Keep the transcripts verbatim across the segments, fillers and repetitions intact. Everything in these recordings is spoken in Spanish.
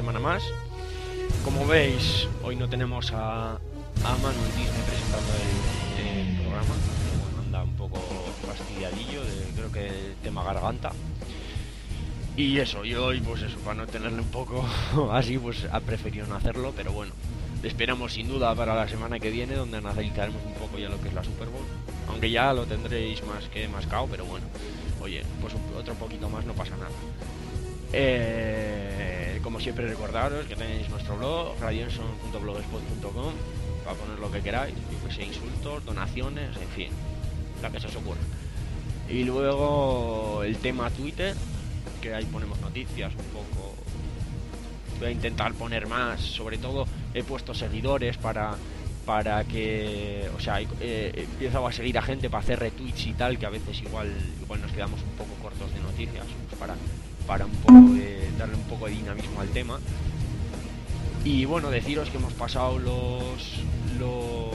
semana más. Como veis, hoy no tenemos a, a Manuel Disney presentando el, el programa. Bueno, anda un poco fastidiadillo, de, creo que el tema garganta. Y eso, y hoy pues eso, para no tenerle un poco así, pues ha preferido no hacerlo, pero bueno. Esperamos sin duda para la semana que viene, donde analizaremos un poco ya lo que es la Super Bowl. Aunque ya lo tendréis más que mascado, pero bueno. Oye, pues un, otro poquito más no pasa nada. Eh, como siempre recordaros que tenéis nuestro blog, radioenson punto blogspot punto com, para poner lo que queráis, yo que sé, insultos, donaciones, en fin, la que se os ocurra. Y luego el tema Twitter, que ahí ponemos noticias un poco. Voy a intentar poner más, sobre todo he puesto seguidores para para que, o sea, eh, empiezo a seguir a gente para hacer retweets y tal, que a veces igual igual nos quedamos un poco cortos de noticias, pues para para un poco de, darle un poco de dinamismo al tema. Y bueno, deciros que hemos pasado los los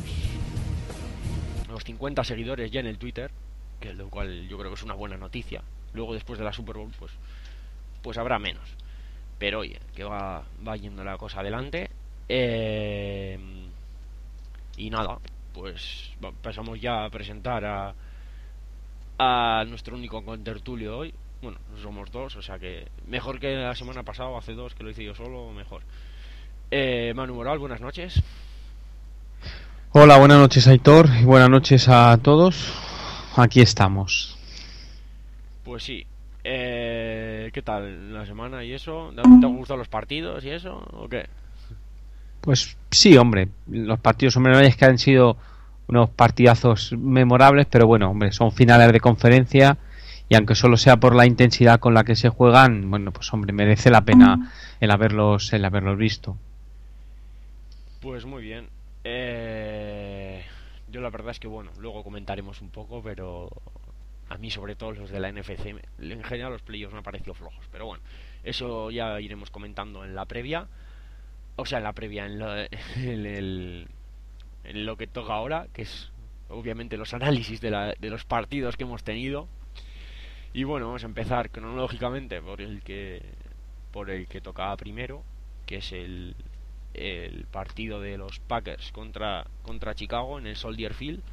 los cincuenta seguidores ya en el Twitter, que lo cual yo creo que es una buena noticia. Luego después de la Super Bowl pues pues habrá menos. Pero oye, que va, va yendo la cosa adelante. Eh, y nada, pues pasamos ya a presentar a, a nuestro único contertulio hoy. Bueno, somos dos, o sea que mejor que la semana pasada, hace dos que lo hice yo solo, mejor. Eh, Manu Moral, buenas noches. Hola, buenas noches Aitor y buenas noches a todos. Aquí estamos. Pues sí. Eh, ¿Qué tal la semana y eso? ¿Te han gustado los partidos y eso o qué? Pues sí, hombre, los partidos, hombre, no es que han sido unos partidazos memorables, pero bueno, hombre, son finales de conferencia y aunque solo sea por la intensidad con la que se juegan, bueno, pues hombre, merece la pena el haberlos, el haberlos visto. Pues muy bien. Eh, yo la verdad es que bueno, luego comentaremos un poco, pero a mí sobre todo los de la N F C, en general los playoffs me han parecido flojos, pero bueno, eso ya iremos comentando en la previa, o sea, en la previa, en, lo, en, el, en lo que toca ahora, que es obviamente los análisis de, la, de los partidos que hemos tenido. Y bueno, vamos a empezar cronológicamente por el que por el que tocaba primero, que es el, el partido de los Packers contra, contra Chicago en el Soldier Field.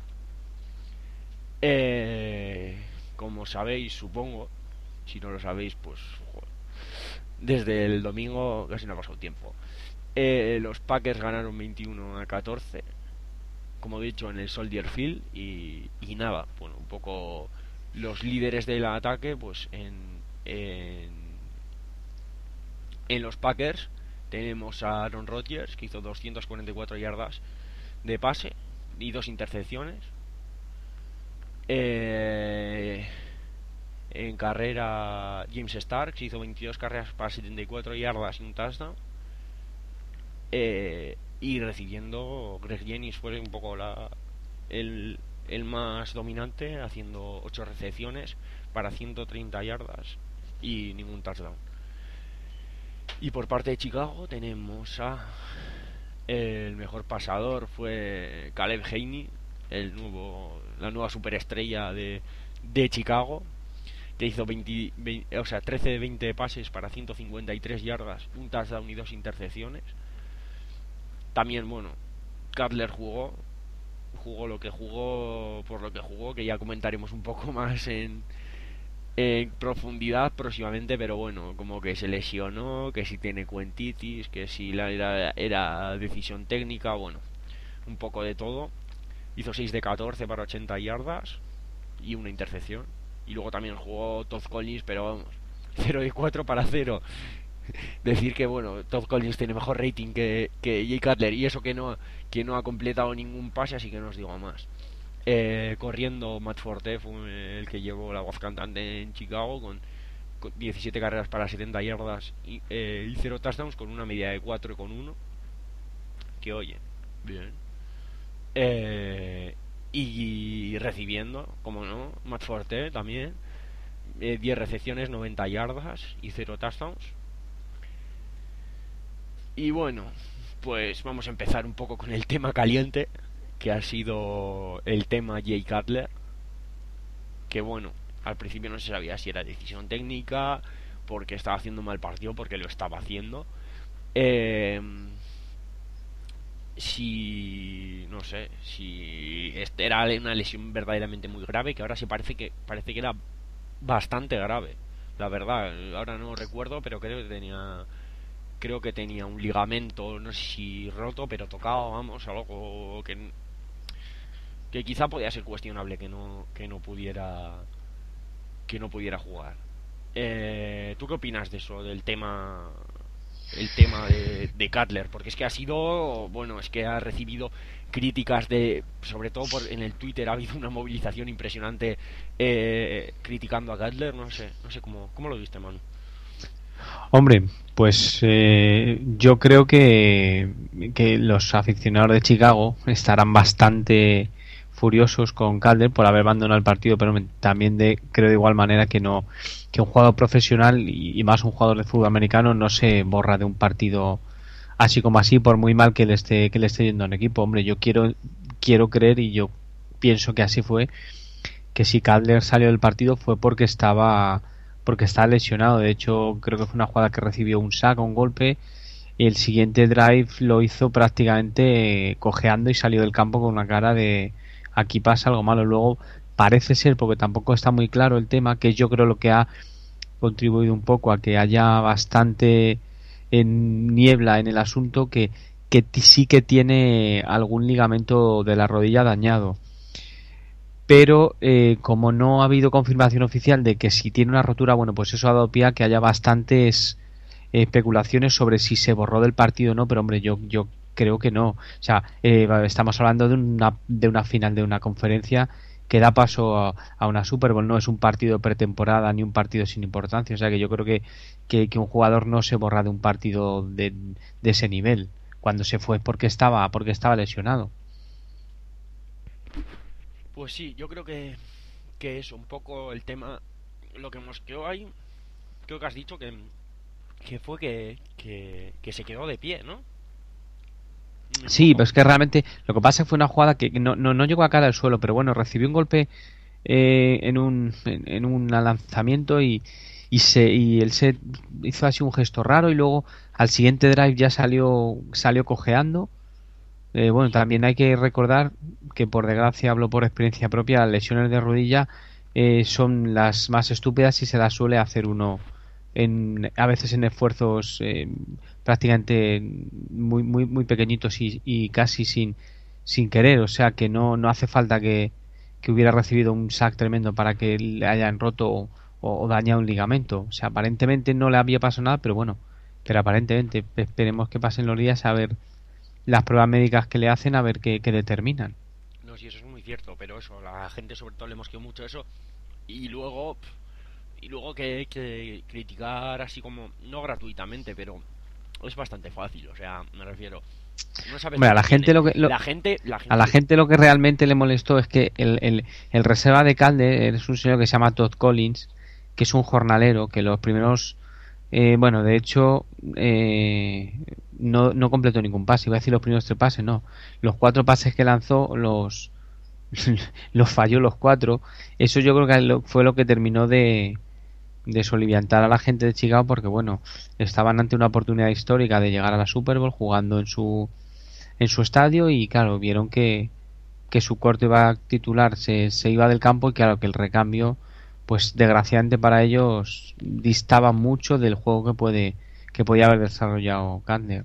Eh, como sabéis, supongo, si no lo sabéis, pues joder, desde el domingo casi no ha pasado tiempo. Eh, los Packers ganaron veintiuno a catorce, como he dicho, en el Soldier Field. Y, y nada, bueno, un poco los líderes del ataque, pues en, en, en los Packers tenemos a Aaron Rodgers, que hizo doscientas cuarenta y cuatro yardas de pase y dos intercepciones. Eh, en carrera James Starks hizo veintidós carreras para setenta y cuatro yardas y un touchdown. Eh, y recibiendo, Greg Jennings fue un poco la, el, el más dominante, haciendo ocho recepciones para ciento treinta yardas y ningún touchdown. Y por parte de Chicago tenemos a el mejor pasador fue Caleb Haney, el nuevo, la nueva superestrella de, de Chicago, que hizo veinte, veinte, o sea, trece de veinte pases para ciento cincuenta y tres yardas, un touchdown y dos intercepciones. También, bueno, Cutler jugó jugó lo que jugó por lo que jugó, que ya comentaremos un poco más en, en profundidad próximamente, pero bueno, como que se lesionó, que si tiene cuentitis, que si la era, era decisión técnica, bueno, un poco de todo. Hizo seis de catorce para ochenta yardas y una intercepción. Y luego también jugó Todd Collins, pero vamos, cero de cuatro para cero. Decir que bueno, Todd Collins tiene mejor rating que, que Jay Cutler, y eso que no, que no ha completado ningún pase, así que no os digo más. Eh, corriendo, Matt Forte fue el que llevó la voz cantante en Chicago con, con diecisiete carreras para setenta yardas y, eh, y cero touchdowns, con una media de cuatro con uno, que oye, bien. Eh, y recibiendo, como no, Matt Forte también, eh, diez recepciones, noventa yardas y cero touchdowns. Y bueno, pues vamos a empezar un poco con el tema caliente, que ha sido el tema Jay Cutler, que bueno, al principio no se sabía si era decisión técnica porque estaba haciendo un mal partido, porque lo estaba haciendo. Eh, si no sé, si este era una lesión verdaderamente muy grave, que ahora sí parece que parece que era bastante grave, la verdad. Ahora no recuerdo, pero creo que tenía creo que tenía un ligamento, no sé si roto, pero tocado, vamos, algo que que quizá podía ser cuestionable que no que no pudiera que no pudiera jugar. Eh, ¿Tú qué opinas de eso, del tema el tema de, de Cutler? Porque es que ha sido, bueno, es que ha recibido críticas de, sobre todo por, en el Twitter ha habido una movilización impresionante eh, criticando a Cutler, no sé, no sé cómo, cómo lo viste, Manu. Hombre, pues eh, yo creo que, que los aficionados de Chicago estarán bastante furiosos con Calder por haber abandonado el partido, pero también de, creo de igual manera que no que un jugador profesional y, y más un jugador de fútbol americano no se borra de un partido así como así, por muy mal que le esté que le esté yendo a un equipo. Hombre, yo quiero quiero creer y yo pienso que así fue, que si Calder salió del partido fue porque estaba porque está lesionado. De hecho, creo que fue una jugada que recibió un sack, un golpe, y el siguiente drive lo hizo prácticamente eh, cojeando y salió del campo con una cara de aquí pasa algo malo. Luego parece ser, porque tampoco está muy claro el tema, que yo creo lo que ha contribuido un poco a que haya bastante en niebla en el asunto, que, que sí que tiene algún ligamento de la rodilla dañado. Pero eh, como no ha habido confirmación oficial de que si tiene una rotura, bueno, pues eso ha dado pie a que haya bastantes eh, especulaciones sobre si se borró del partido o no, pero hombre, yo yo creo que no. O sea, eh, estamos hablando de una, de una final de una conferencia que da paso a, a una Super Bowl, no es un partido pretemporada ni un partido sin importancia. O sea que yo creo que, que, que un jugador no se borra de un partido de, de ese nivel. Cuando se fue porque estaba, porque estaba lesionado. Pues sí, yo creo que, que es un poco el tema, lo que mosqueó ahí, creo que has dicho que, que fue que, que, que se quedó de pie, ¿no? Un Sí, poco. pero es que realmente lo que pasa fue una jugada que no, no, no llegó a caer al suelo, pero bueno, recibió un golpe eh, en un en, en un lanzamiento y, y se y él se hizo así un gesto raro y luego al siguiente drive ya salió salió cojeando. Eh, bueno, también hay que recordar que por desgracia hablo por experiencia propia, las lesiones de rodilla eh, son las más estúpidas y se las suele hacer uno en, a veces en esfuerzos eh, prácticamente muy muy muy pequeñitos y, y casi sin sin querer. O sea que no no hace falta que, que hubiera recibido un sack tremendo para que le hayan roto o, o dañado un ligamento. O sea, aparentemente no le había pasado nada, pero bueno, pero aparentemente esperemos que pasen los días a ver las pruebas médicas que le hacen, a ver qué, qué determinan. No, sí, eso es muy cierto, pero eso, la gente sobre todo le mosqueó mucho eso. Y luego, y luego que, que criticar así como, no gratuitamente, pero es bastante fácil, o sea, me refiero, no sabes Hombre, lo a que la gente tiene. lo que lo, La gente, la a la gente, gente lo que realmente le molestó es que el, el, el reserva de Calde es un señor que se llama Todd Collins, que es un jornalero, que los primeros eh, bueno, de hecho eh, no, no completó ningún pase, iba a decir los primeros tres pases, no, los cuatro pases que lanzó los los falló los cuatro. Eso yo creo que fue lo que terminó de de soliviantar a la gente de Chicago, porque bueno, estaban ante una oportunidad histórica de llegar a la Super Bowl jugando en su en su estadio y claro, vieron que, que su corte iba a titular se, se iba del campo y claro que el recambio, pues desgraciadamente para ellos distaba mucho del juego que puede que podía haber desarrollado Kandner.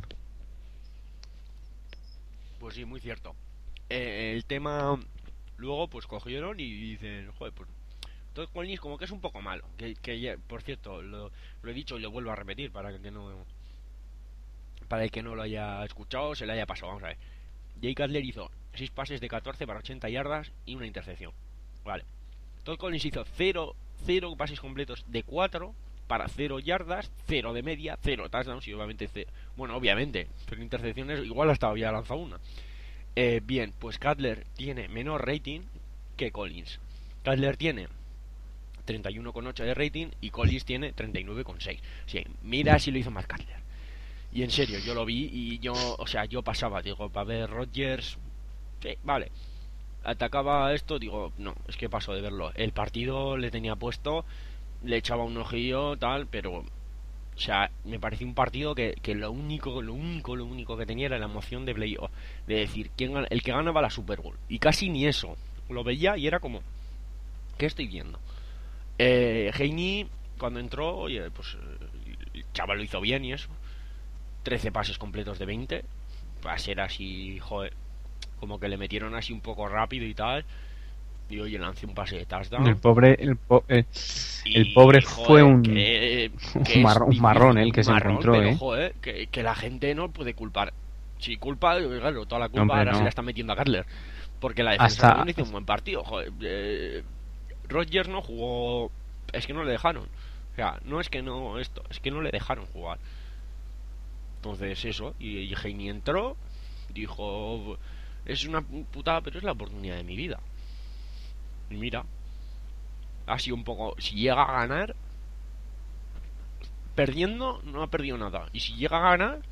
pues sí, muy cierto. Eh, el tema, luego pues cogieron y dicen, joder, pues Todd Collins como que es un poco malo, que, que ya, por cierto, lo, lo he dicho y lo vuelvo a repetir para que no para el que no lo haya escuchado, se le haya pasado. Vamos a ver. Jay Cutler hizo seis pases de catorce para ochenta yardas y una intercepción. Vale. Todd Collins hizo cero pases completos de cuatro para cero yardas, cero de media, cero touchdowns y obviamente cero. Bueno, obviamente, pero intercepciones igual hasta había lanzado una. Eh, bien, pues Cutler tiene menor rating que Collins. Cutler tiene treinta y uno coma ocho de rating y Collins tiene treinta y nueve coma seis. Sí, mira si lo hizo más Cutler. Y en serio, yo lo vi y yo, o sea, yo pasaba, digo, para ver Rodgers, sí, vale. Atacaba esto, digo, no, es que paso de verlo. El partido le tenía puesto le echaba un ojillo, tal, pero, o sea, me pareció un partido que, que lo único, lo único, lo único que tenía era la emoción de playoff, de decir, quién gana- el que gana va a la Super Bowl. Y casi ni eso. Lo veía y era como, ¿qué estoy viendo? Eh, Heini, cuando entró, oye, pues eh, el chaval lo hizo bien y eso. Trece pases completos de veinte. Va a ser así, joder, como que le metieron así un poco rápido y tal. Y oye, lancé un pase de El touchdown. pobre, el, po- eh, el pobre Y fue joder, un, que, un, que es marrón, un marrón difícil, el un que se marrón, encontró, pero ¿eh? joder, que, que la gente no puede culpar. Si culpa, claro, toda la No, culpa hombre, ahora se la no. está metiendo a Cutler. Porque la defensa también Hasta, hizo un buen partido, joder. Eh, Rodgers no jugó. Es que no le dejaron. O sea, no es que no esto, es que no le dejaron jugar. Entonces, eso. Y, y Heine entró, dijo: es una putada, pero es la oportunidad de mi vida. Y mira, ha sido un poco. Si llega a ganar, perdiendo, no ha perdido nada. Y si llega a ganar,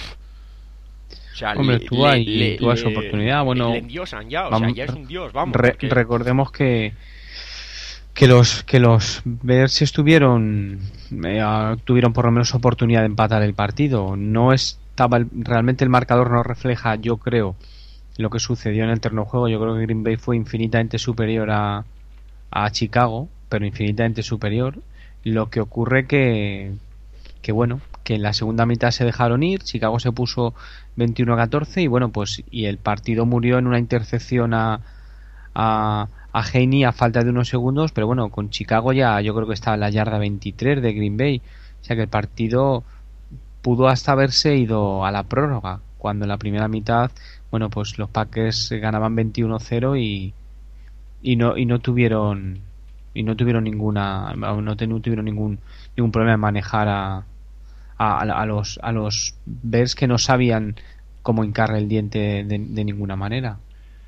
o sea, hombre, le, tuvo le, ahí, le, tuvo su le, oportunidad. le Bueno, endiosan ya. O sea, vamos, ya es un dios, vamos, re- porque. recordemos que que los que los Bears estuvieron eh, ah, tuvieron por lo menos oportunidad de empatar el partido. No estaba el- realmente el marcador no refleja, yo creo, lo que sucedió en el terreno de juego. Yo creo que Green Bay fue infinitamente superior a, a Chicago, pero infinitamente superior. Lo que ocurre que que bueno, que en la segunda mitad se dejaron ir, Chicago se puso veintiuno a catorce y bueno, pues y el partido murió en una intercepción a a, a Heine a falta de unos segundos, pero bueno, con Chicago ya yo creo que estaba en la yarda veintitrés de Green Bay, o sea que el partido pudo hasta haberse ido a la prórroga, cuando en la primera mitad, bueno, pues los Packers ganaban veintiuno cero y, y no y no tuvieron y no tuvieron ninguna no, te- no tuvieron ningún ningún problema en manejar a, a, a los a los Bears, que no sabían cómo hincarle el diente de, de ninguna manera.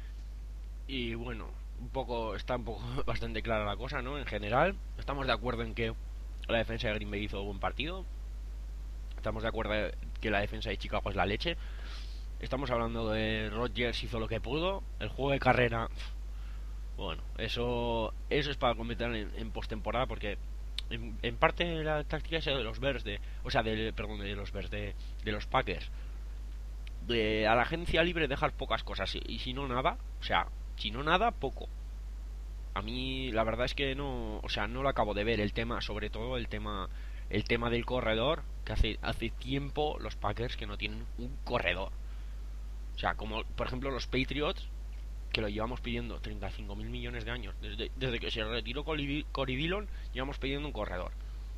Y bueno, un poco. Está un poco bastante clara la cosa, ¿no? En general, estamos de acuerdo en que la defensa de Green Bay hizo buen partido. Estamos de acuerdo en que la defensa de Chicago es la leche. Estamos hablando de Rodgers hizo lo que pudo. El juego de carrera, bueno, eso eso es para comentar en, en postemporada, porque en, en parte la táctica es de los Bears de, o sea, de, perdón, de los Bears de, de los Packers, de a la agencia libre dejar pocas cosas y, y si no nada, o sea, si no nada poco. A mí la verdad es que no, o sea, no lo acabo de ver el tema, sobre todo el tema el tema del corredor, que hace hace tiempo los Packers que no tienen un corredor. O sea, como por ejemplo los Patriots, que lo llevamos pidiendo treinta y cinco mil millones de años. Desde, desde que se retiró Cory Dillon, llevamos pidiendo un corredor.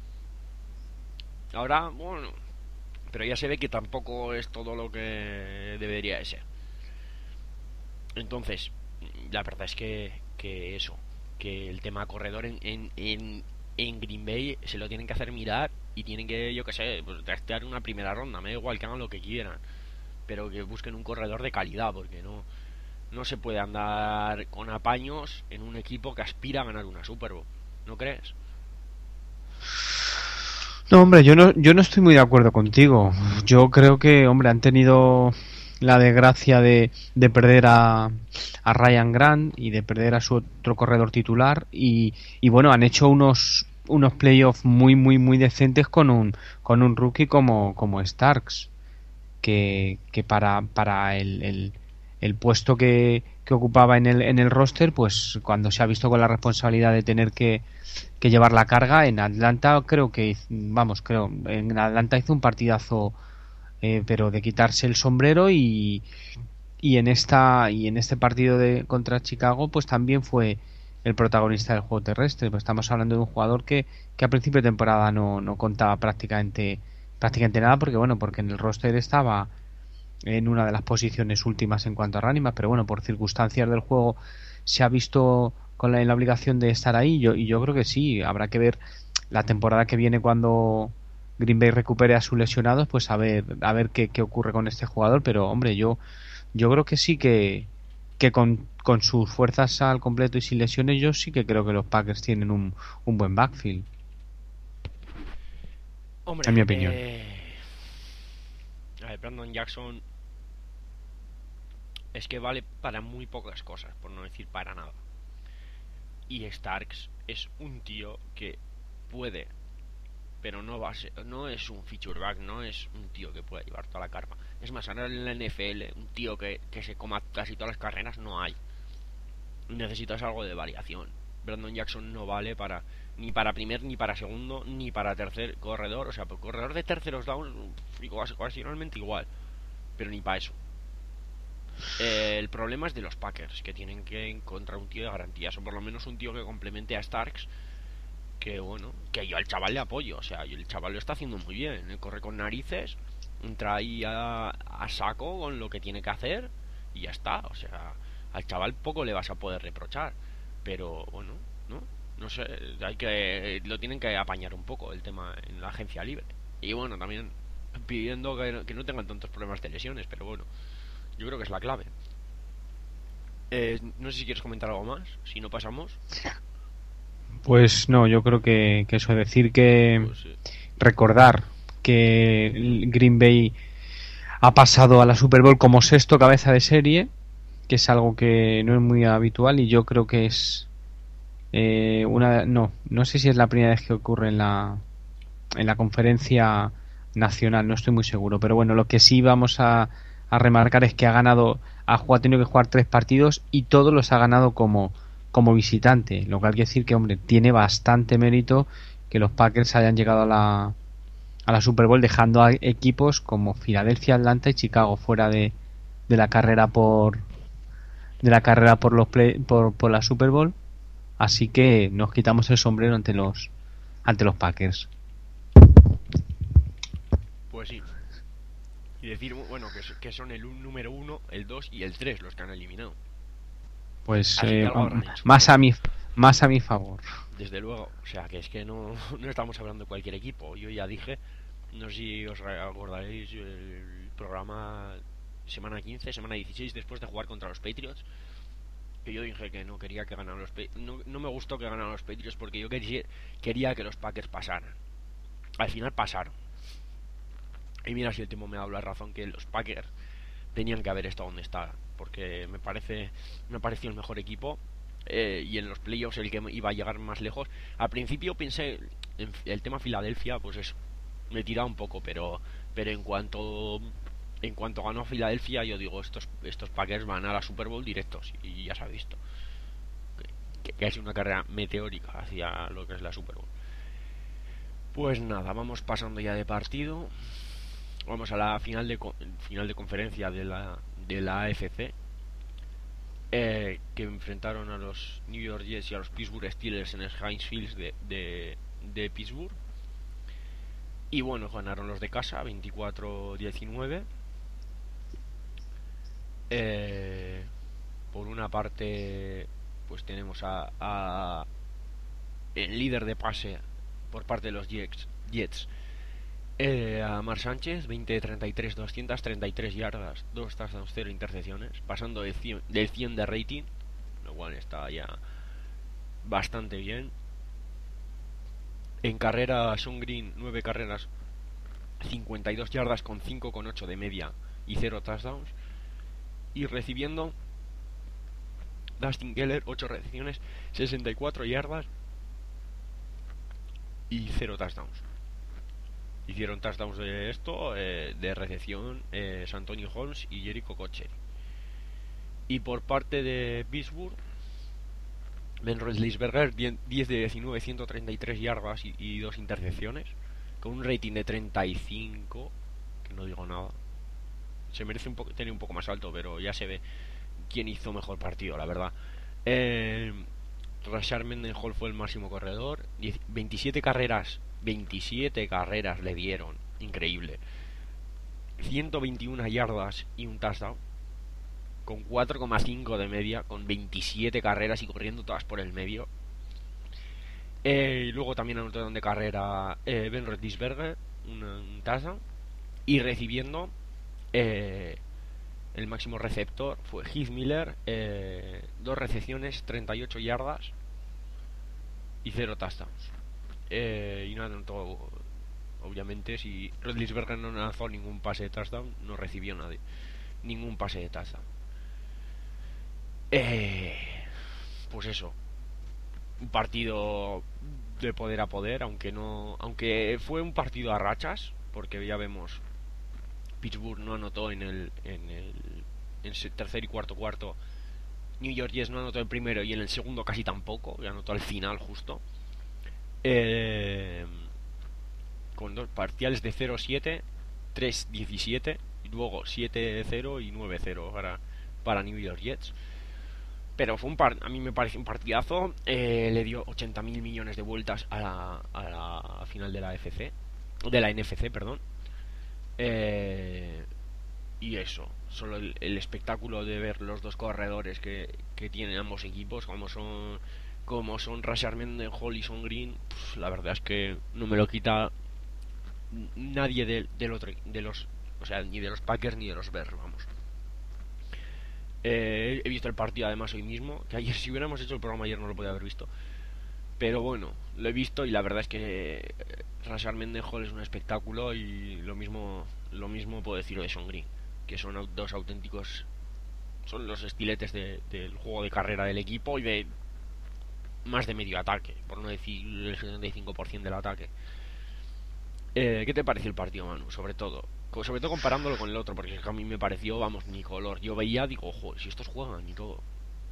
Ahora, bueno, pero ya se ve que tampoco es todo lo que debería de ser. Entonces, la verdad es que, que eso, que el tema corredor en, en, en, en Green Bay se lo tienen que hacer mirar y tienen que, yo que sé, pues, trastear una primera ronda. Me da igual que hagan lo que quieran, pero que busquen un corredor de calidad, porque no no se puede andar con apaños en un equipo que aspira a ganar una Super Bowl, ¿no crees? No, hombre, yo no, yo no estoy muy de acuerdo contigo. Yo creo que, hombre, han tenido la desgracia de, de perder a, a Ryan Grant y de perder a su otro corredor titular y, y bueno, han hecho unos unos playoffs muy muy muy decentes con un con un rookie como como Starks, que, que para para el, el, el puesto que, que ocupaba en el en el roster, pues cuando se ha visto con la responsabilidad de tener que que llevar la carga en Atlanta, creo que vamos creo en Atlanta hizo un partidazo, eh, pero de quitarse el sombrero, y, y en esta y en este partido de contra Chicago pues también fue el protagonista del juego terrestre. Pues estamos hablando de un jugador que, que a principio de temporada no, no contaba prácticamente prácticamente nada, porque bueno, porque en el roster estaba en una de las posiciones últimas en cuanto a Ranima, pero bueno, por circunstancias del juego se ha visto con la, en la obligación de estar ahí. Yo, y yo creo que sí, habrá que ver la temporada que viene cuando Green Bay recupere a sus lesionados, pues a ver, a ver qué, qué ocurre con este jugador. Pero hombre, yo, yo creo que sí que, que con, con sus fuerzas al completo y sin lesiones, yo sí que creo que los Packers tienen un, un buen backfield, Hombre, en mi opinión. eh... a ver, Brandon Jackson es que vale para muy pocas cosas, por no decir para nada. Y Starks es un tío que puede, pero no va a ser, no es un feature back, no es un tío que pueda llevar toda la carga. Es más, ahora en la N F L, un tío que, que se coma casi todas las carreras no hay. Necesitas algo de variación. Brandon Jackson no vale para ni para primer, ni para segundo, ni para tercer corredor. O sea, por corredor de terceros down, ocasionalmente igual, pero ni para eso. Eh, el problema es de los Packers, que tienen que encontrar un tío de garantías, o por lo menos un tío que complemente a Starks. Que bueno, que yo al chaval le apoyo. O sea, el chaval lo está haciendo muy bien. Corre con narices, entra ahí a, a saco con lo que tiene que hacer y ya está. O sea, al chaval poco le vas a poder reprochar. Pero bueno, no, no sé, hay que lo tienen que apañar un poco el tema en la agencia libre. Y bueno, también pidiendo que no, que no tengan tantos problemas de lesiones, pero bueno, yo creo que es la clave. Eh, no sé si quieres comentar algo más, si no pasamos. Pues no, yo creo que, que eso, decir que Pues, sí. recordar que Green Bay ha pasado a la Super Bowl como sexto cabeza de serie, que es algo que no es muy habitual, y yo creo que es eh, una no no sé si es la primera vez que ocurre en la en la conferencia nacional, no estoy muy seguro, pero bueno, lo que sí vamos a, a remarcar es que ha ganado, ha, jugado, ha tenido que jugar tres partidos y todos los ha ganado como como visitante, lo que hay que decir que, hombre, tiene bastante mérito que los Packers hayan llegado a la a la Super Bowl dejando a equipos como Filadelfia, Atlanta y Chicago fuera de, de la carrera por de la carrera por los play, por, por la Super Bowl, así que nos quitamos el sombrero ante los ante los Packers. Pues sí. Y decir, bueno, que, que son el un, número uno, el dos y el tres los que han eliminado. Pues eh, más a mi más a mi favor. Desde luego, o sea, que es que no, no estamos hablando de cualquier equipo. Yo ya dije, no sé si os acordaréis, el programa semana quince, semana dieciséis, después de jugar contra los Patriots, que yo dije que no quería que ganaran los Patriots. No, no me gustó que ganaran los Patriots porque yo quería, quería que los Packers pasaran. Al final pasaron. Y mira si el tiempo me ha dado la razón, que los Packers tenían que haber estado donde estaban, porque me parece me pareció el mejor equipo, eh, y en los playoffs el que iba a llegar más lejos. Al principio pensé en el tema Filadelfia, pues eso, me tiraba un poco, pero pero en cuanto en cuanto ganó Filadelfia, yo digo, estos estos Packers van a la Super Bowl directos, y ya se ha visto que, que es una carrera meteórica hacia lo que es la Super Bowl. Pues nada, vamos pasando ya de partido. Vamos a la final de final de conferencia de la de la A F C, eh, que enfrentaron a los New York Jets y a los Pittsburgh Steelers en el Heinz Field de, de, de Pittsburgh. Y bueno, ganaron los de casa veinticuatro diecinueve. Eh, por una parte, pues tenemos a, a el líder de pase por parte de los Jets, Jets Eh, a Mar Sánchez, veinte de treinta y tres, doscientas treinta y tres yardas, dos touchdowns, cero intercepciones, pasando del cien, del cien de rating, lo cual está ya bastante bien. En carrera, Sean Green, nueve carreras, cincuenta y dos yardas con cinco coma ocho de media y cero touchdowns. Y recibiendo, Dustin Keller, ocho recepciones, sesenta y cuatro yardas y cero touchdowns. Hicieron touchdowns de esto, eh, de recepción, eh, Antonio Holmes y Jericho Cocher. Y por parte de Pittsburgh, Ben Roethlisberger, diez de diecinueve, ciento treinta y tres yardas y, y dos intercepciones, con un rating de treinta y cinco, que no digo nada. Se merece un poco, tener un poco más alto, pero ya se ve quién hizo mejor partido, la verdad. Eh, Rashard Mendenhall fue el máximo corredor, veintisiete carreras veintisiete carreras le dieron, increíble, ciento veintiuna yardas y un touchdown, con cuatro coma cinco de media, con veintisiete carreras y corriendo todas por el medio. Eh, y luego también anotaron de carrera eh, Ben Roethlisberger, un, un touchdown, y recibiendo, eh, el máximo receptor fue Heath Miller, eh, dos recepciones, treinta y ocho yardas y cero touchdowns. Eh, y no anotó, obviamente, si Roethlisberger no lanzó ningún pase de touchdown, no recibió nadie ningún pase de touchdown. Eh, pues eso, un partido de poder a poder, aunque no, aunque fue un partido a rachas, porque ya vemos Pittsburgh no anotó en el en el en el tercer y cuarto cuarto, New York Jets no anotó el primero y en el segundo casi tampoco, y anotó al final justo. Eh, con dos parciales de cero siete, tres diecisiete y luego siete cero y nueve cero para, para New York Jets. Pero fue un par, a mí me parece un partidazo. Eh, le dio ochenta mil millones de vueltas a la, a la final de la F C, de la N F C, perdón. Eh, y eso, solo el, el espectáculo de ver los dos corredores que, que tienen ambos equipos, como son como son Rashard Mendenhall y Son Green, pues, la verdad es que no me lo quita nadie del, del otro, de los, o sea, ni de los Packers ni de los Bears, vamos. Eh, he visto el partido además hoy mismo, que ayer, si hubiéramos hecho el programa ayer, no lo podía haber visto. Pero bueno, lo he visto y la verdad es que Rashard Mendenhall es un espectáculo, y lo mismo lo mismo puedo decir de Son Green, que son dos auténticos, son los estiletes de, del juego de carrera del equipo y de más de medio ataque, por no decir el setenta y cinco por ciento del ataque. Eh, ¿Qué te pareció el partido, Manu? Sobre todo, sobre todo comparándolo con el otro, porque a mí me pareció, vamos, ni color. Yo veía, digo, ojo, si estos juegan y todo.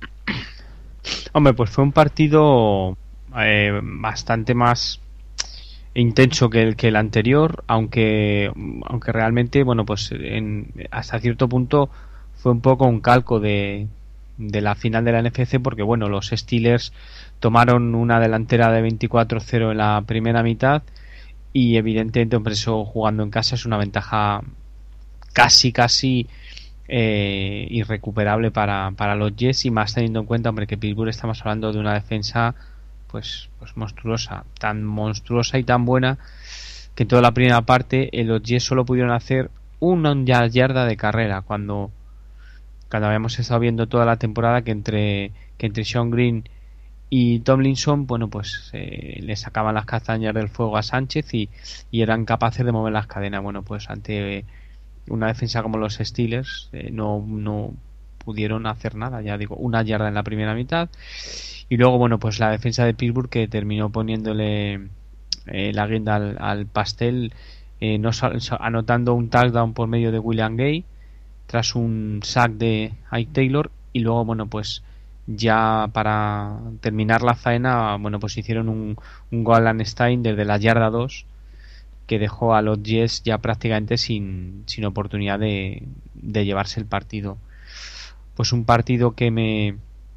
Hombre, pues fue un partido eh, bastante más intenso que el que el anterior, aunque aunque realmente, bueno, pues en, hasta cierto punto fue un poco un calco de, de la final de la N F C, porque bueno, los Steelers tomaron una delantera de veinticuatro cero en la primera mitad y evidentemente, hombre, eso jugando en casa es una ventaja casi casi eh, irrecuperable para, para los Jets, y más teniendo en cuenta, hombre, que Pittsburgh, estamos hablando de una defensa pues pues monstruosa, tan monstruosa y tan buena que en toda la primera parte eh, los Jets solo pudieron hacer una yarda de carrera, cuando cuando habíamos estado viendo toda la temporada que entre que entre Sean Green y Tomlinson, bueno, pues eh, le sacaban las castañas del fuego a Sánchez y, y eran capaces de mover las cadenas. Bueno, pues ante eh, una defensa como los Steelers eh, no, no pudieron hacer nada, ya digo, una yarda en la primera mitad. Y luego, bueno, pues la defensa de Pittsburgh, que terminó poniéndole eh, la guinda al, al pastel, eh, no, anotando un touchdown por medio de William Gay tras un sack de Ike Taylor. Y luego, bueno, pues ya para terminar la faena, bueno, pues hicieron un, un gol a Stein desde la yarda dos, que dejó a los Jets ya prácticamente sin, sin oportunidad de, de llevarse el partido. Pues un partido que me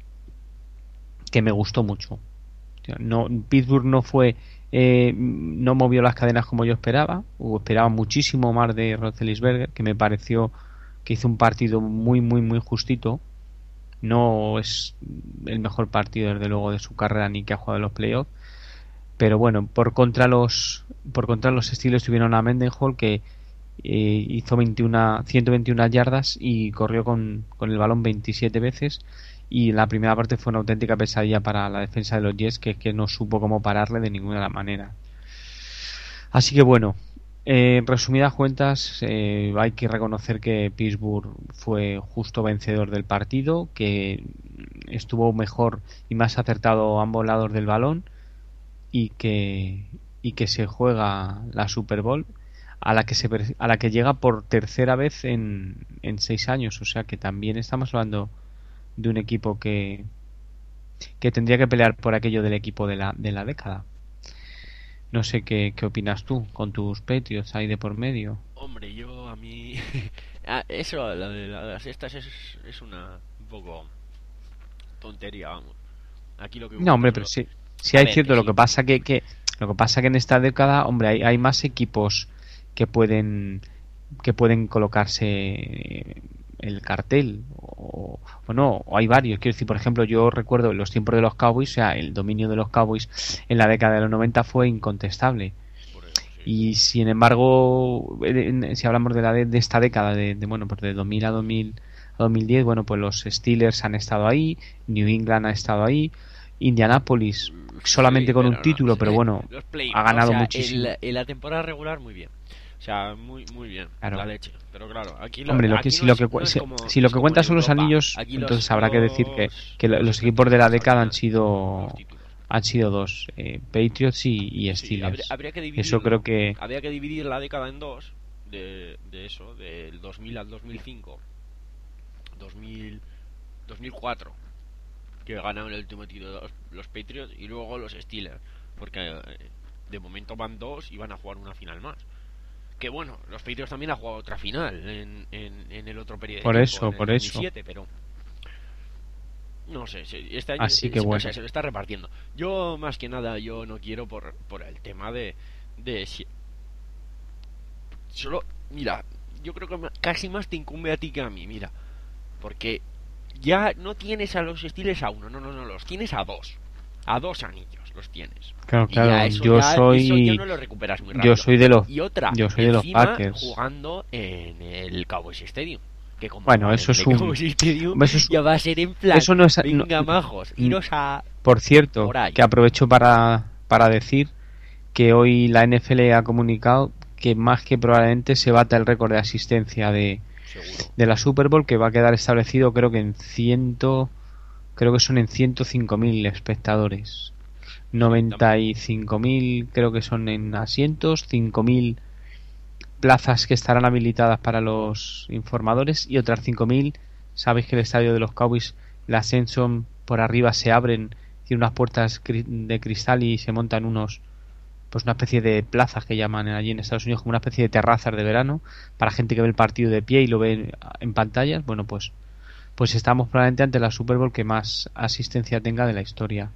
que me gustó mucho. No, Pittsburgh no fue eh, no movió las cadenas como yo esperaba, o esperaba muchísimo más de Roethlisberger, que me pareció que hizo un partido muy muy muy justito. No es el mejor partido desde luego de su carrera ni que ha jugado en los playoffs, pero bueno, por contra los por contra los Steelers tuvieron a Mendenhall, que eh, hizo veintiuno, ciento veintiuna yardas y corrió con, con el balón veintisiete veces, y la primera parte fue una auténtica pesadilla para la defensa de los Jets, que, que no supo cómo pararle de ninguna manera. Así que bueno, eh, en resumidas cuentas, eh, hay que reconocer que Pittsburgh fue justo vencedor del partido, que estuvo mejor y más acertado a ambos lados del balón, y que y que se juega la Super Bowl a la que se a la que llega por tercera vez en, en seis años. O sea que también estamos hablando de un equipo que que tendría que pelear por aquello del equipo de la de la década. No sé qué, qué opinas tú con tus Patriots ahí de por medio. Hombre, yo a mí eso, la de las estas es, es una un poco tontería, vamos. Aquí lo que no, hombre, pero sí, sí hay ver, cierto. Lo sí. que pasa que, que lo que pasa que en esta década, hombre, hay, hay más equipos que pueden que pueden colocarse el cartel, o, o no, o hay varios. Quiero decir, por ejemplo, yo recuerdo los tiempos de los Cowboys, o sea, el dominio de los Cowboys en la década de los noventa fue incontestable. Y sin embargo, si hablamos de la de, de esta década, de, de bueno, pues de dos mil a dos mil a dos mil diez, bueno, pues los Steelers han estado ahí, New England ha estado ahí, Indianapolis solamente sí, con un título, no, pero bueno, play, ha ganado, o sea, muchísimo. En la, en la temporada regular muy bien. O sea, muy muy bien, claro. La leche. Pero claro, aquí lo, Hombre, lo aquí que, si, no lo que, es, no si, como, si lo que cuenta son los Europa. anillos, Aquí entonces los, habrá que decir que, que los, los equipos de la década han sido han sido dos, eh, Patriots y, y Steelers. Sí, habría, habría que dividir, eso creo que habría que dividir la década en dos, de, de eso, del dos mil al dos mil cinco, dos mil, dos mil cuatro, que ganaron el último título los, los Patriots, y luego los Steelers, porque eh, de momento van dos y van a jugar una final más. Que bueno, los Patriots también han jugado otra final en, en, en el otro periodo por de eso, tiempo, en por el eso. dos mil siete, pero no sé, este año Así que se, bueno. o sea, se lo está repartiendo. Yo más que nada yo no quiero por, por el tema de de si... solo, mira, yo creo que casi más te incumbe a ti que a mí, mira, porque ya no tienes a los Steelers a uno, no, no, no, los tienes a dos, a dos anillos los tienes. Claro, Y claro, ya eso yo ya, soy eso ya no lo recuperas muy rápido. yo soy de los y otra, yo soy de los encima, Packers jugando en el Cowboys Stadium. Que como bueno, eso es un Stadium, eso es, ya va a ser en plan, eso no es, venga no, majos, iros a... Por cierto, por ahí. Que aprovecho para, para decir que hoy la N F L ha comunicado que más que probablemente se bata el récord de asistencia de, de la Super Bowl, que va a quedar establecido creo que en ciento, creo que son en ciento cinco mil espectadores, noventa y cinco mil creo que son en asientos, cinco mil plazas que estarán habilitadas para los informadores y otras cinco mil. Sabéis que el estadio de los Cowboys, la ascensión por arriba se abren, tiene unas puertas de cristal y se montan unos, pues una especie de plazas que llaman allí en Estados Unidos, como una especie de terrazas de verano para gente que ve el partido de pie y lo ve en pantallas. Bueno, pues pues estamos probablemente ante la Super Bowl que más asistencia tenga de la historia.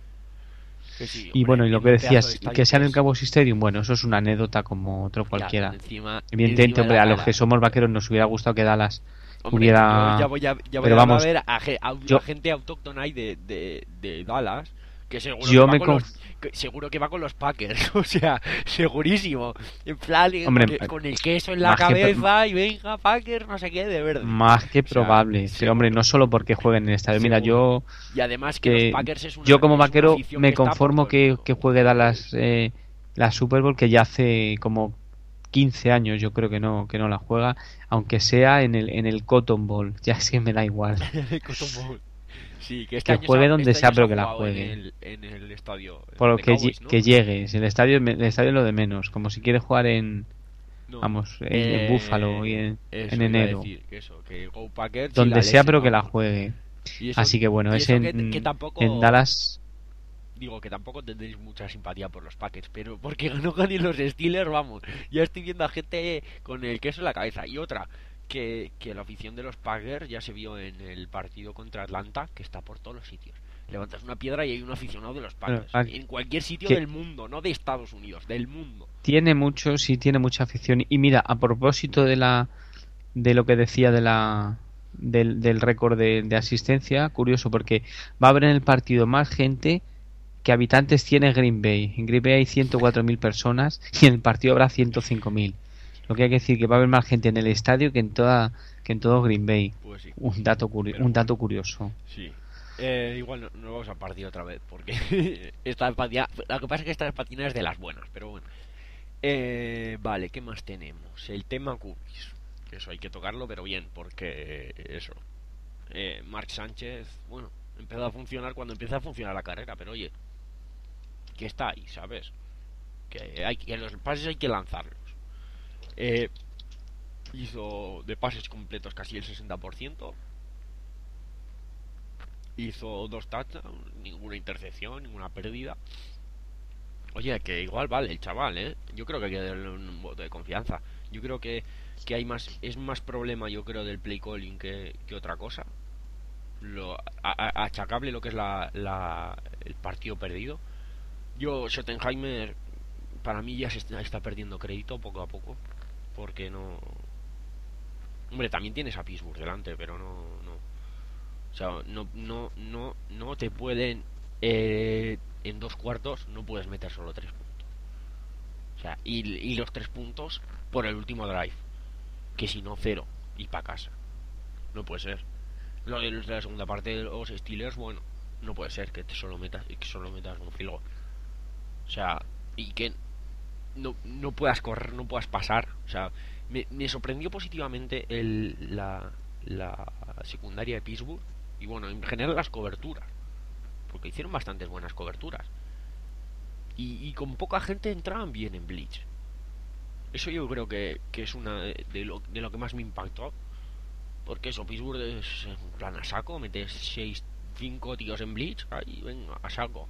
Que sí, y hombre, bueno, y lo que decías, que sea en el cabo Cowboys Stadium, bueno, eso es una anécdota como otro cualquiera. Claro, encima, evidentemente, hombre, a los cara. que somos vaqueros nos hubiera gustado que Dallas hombre, hubiera... yo ya voy a, ya voy pero a vamos, ver a, a, a yo... gente autóctona ahí de, de, de Dallas, que seguro yo que, me va con conf... los, que seguro que va con los Packers, o sea, segurísimo, en plan, hombre, con, el, con el queso en la cabeza que... y venga Packers, no sé qué, de verde. Más que probable, o sea, sí, hombre, no solo porque jueguen en el estadio. Mira, yo... Y además que, que los Packers es una, yo como vaquero me que conformo que, que juegue Dallas eh, la Super Bowl, que ya hace como quince años yo creo que no que no la juega, aunque sea en el en el Cotton Bowl, ya es que me da igual. El Cotton Bowl. Sí, que, este que año juegue se ha, donde este sea, año pero se que la En juegue. el, en el estadio. Por lo que, Cowboys, ¿no? que llegue. El estadio, el estadio es lo de menos. Como si quiere jugar en. No. Vamos, en, eh, en Búfalo y en, eso, en enero. Decir, que eso, que Go Packers, donde sea, pero ¿no? que la juegue. Eso, Así que bueno, es en, que, que tampoco, en Dallas. Digo que tampoco tendréis mucha simpatía por los Packers, pero porque no ganen los Steelers, vamos. Ya estoy viendo a gente con el queso en la cabeza. Y otra, que, que la afición de los Packers ya se vio en el partido contra Atlanta, que está por todos los sitios. Levantas una piedra y hay un aficionado de los Packers. Bueno, en cualquier sitio del mundo, no de Estados Unidos, del mundo. Tiene mucho, sí, tiene mucha afición. Y mira, a propósito de la de lo que decía de la del, del récord de, de asistencia, curioso, porque va a haber en el partido más gente que habitantes tiene Green Bay. En Green Bay hay ciento cuatro mil personas y en el partido habrá ciento cinco mil. Lo que hay que decir que va a haber más gente en el estadio que en toda que en todo Green Bay. Pues sí. Un dato curioso, un dato curioso. Sí. Eh, igual no, no vamos a partir otra vez porque esta empatía, lo que pasa es que esta empatía es de las buenas, pero bueno. Eh, vale, ¿qué más tenemos? El tema Cubis. Eso hay que tocarlo, pero bien, porque eso. Eh, Mark Sánchez, bueno, empezó a funcionar cuando empieza a funcionar la carrera, pero oye, que está ahí, ¿sabes? Que hay que los pases hay que lanzarlos. Eh, hizo de pases completos casi el sesenta por ciento. Hizo dos touchdowns, ninguna intercepción, ninguna pérdida. Oye, que igual vale el chaval, ¿eh? Yo creo que hay que darle un voto de confianza. Yo creo que, que hay más es más problema, yo creo, del play calling que, que otra cosa. Lo a, a, achacable lo que es la, la el partido perdido. Yo, Schottenheimer, para mí ya se está, está perdiendo crédito poco a poco. Porque no... Hombre, también tienes a Pittsburgh delante, pero no... no. O sea, no, no, no, no te pueden... Eh, en dos cuartos no puedes meter solo tres puntos. O sea, y, y los tres puntos por el último drive. Que si no, cero. Y pa' casa. No puede ser. Lo de la segunda parte de los Steelers, bueno, no puede ser que te solo metas, que solo metas un field goal. O sea, y que no, no puedas correr, no puedas pasar. O sea, me, me sorprendió positivamente el, la, la secundaria de Pittsburgh. Y bueno, en general las coberturas, porque hicieron bastantes buenas coberturas. y, y con poca gente entraban bien en blitz. Eso yo creo que, que es una de, de, lo, de lo que más me impactó. Porque eso, Pittsburgh es en plan a saco, metes seis cinco tíos en blitz, ahí venga, a saco.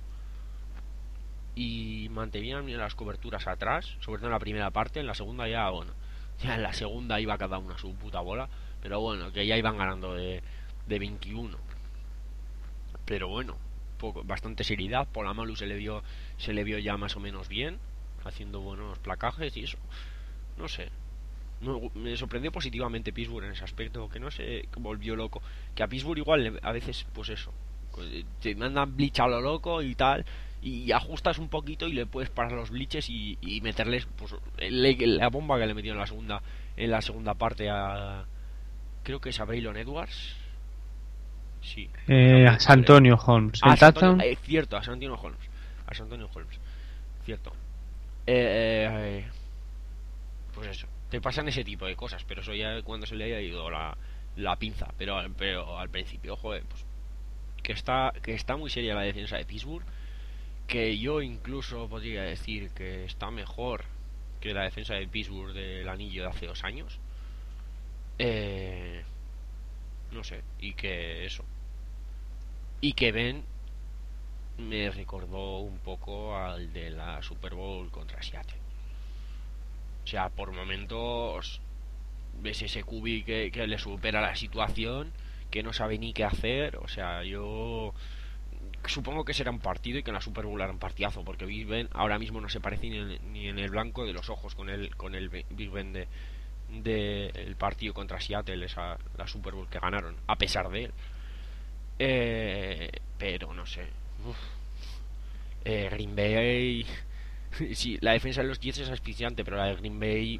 Y mantenían bien las coberturas atrás, sobre todo en la primera parte. En la segunda ya, bueno, ya en la segunda iba cada una a su puta bola. Pero bueno, que ya iban ganando de, de veintiuno. Pero bueno, poco, bastante seriedad. Polamalu se le vio se le vio ya más o menos bien, haciendo buenos placajes y eso. No sé, me, me sorprendió positivamente Pittsburgh en ese aspecto, que no se volvió loco. Que a Pittsburgh igual a veces, pues eso, te mandan blitz a lo loco y tal, y ajustas un poquito y le puedes parar los blitzes y, y meterles pues le, la bomba que le metió en la segunda en la segunda parte a, creo que es a Braylon Edwards. Sí. Eh, a San Antonio Holmes. Ah, San Antonio, eh, cierto, a San Antonio Holmes. A San Antonio Holmes. Cierto. Eh, eh, pues eso. Te pasan ese tipo de cosas, pero eso ya cuando se le haya ido la, la pinza. Pero, pero al principio, joder, pues que está, que está muy seria la defensa de Pittsburgh. Que yo incluso podría decir que está mejor que la defensa de Pittsburgh del anillo de hace dos años. Eh, no sé, y que eso. Y que Ben me recordó un poco al de la Super Bowl contra Seattle. O sea, por momentos ves ese Cubi que, que le supera la situación, que no sabe ni qué hacer. O sea, yo supongo que será un partido y que en la Super Bowl hará un partidazo, porque Big Ben ahora mismo no se parece ni en, ni en el blanco de los ojos con el, con el Big Ben de, de el partido contra Seattle, esa, la Super Bowl que ganaron, a pesar de él. Eh, pero no sé. Uf. Eh, Green Bay. Sí, la defensa de los Jets es asfixiante, pero la de Green Bay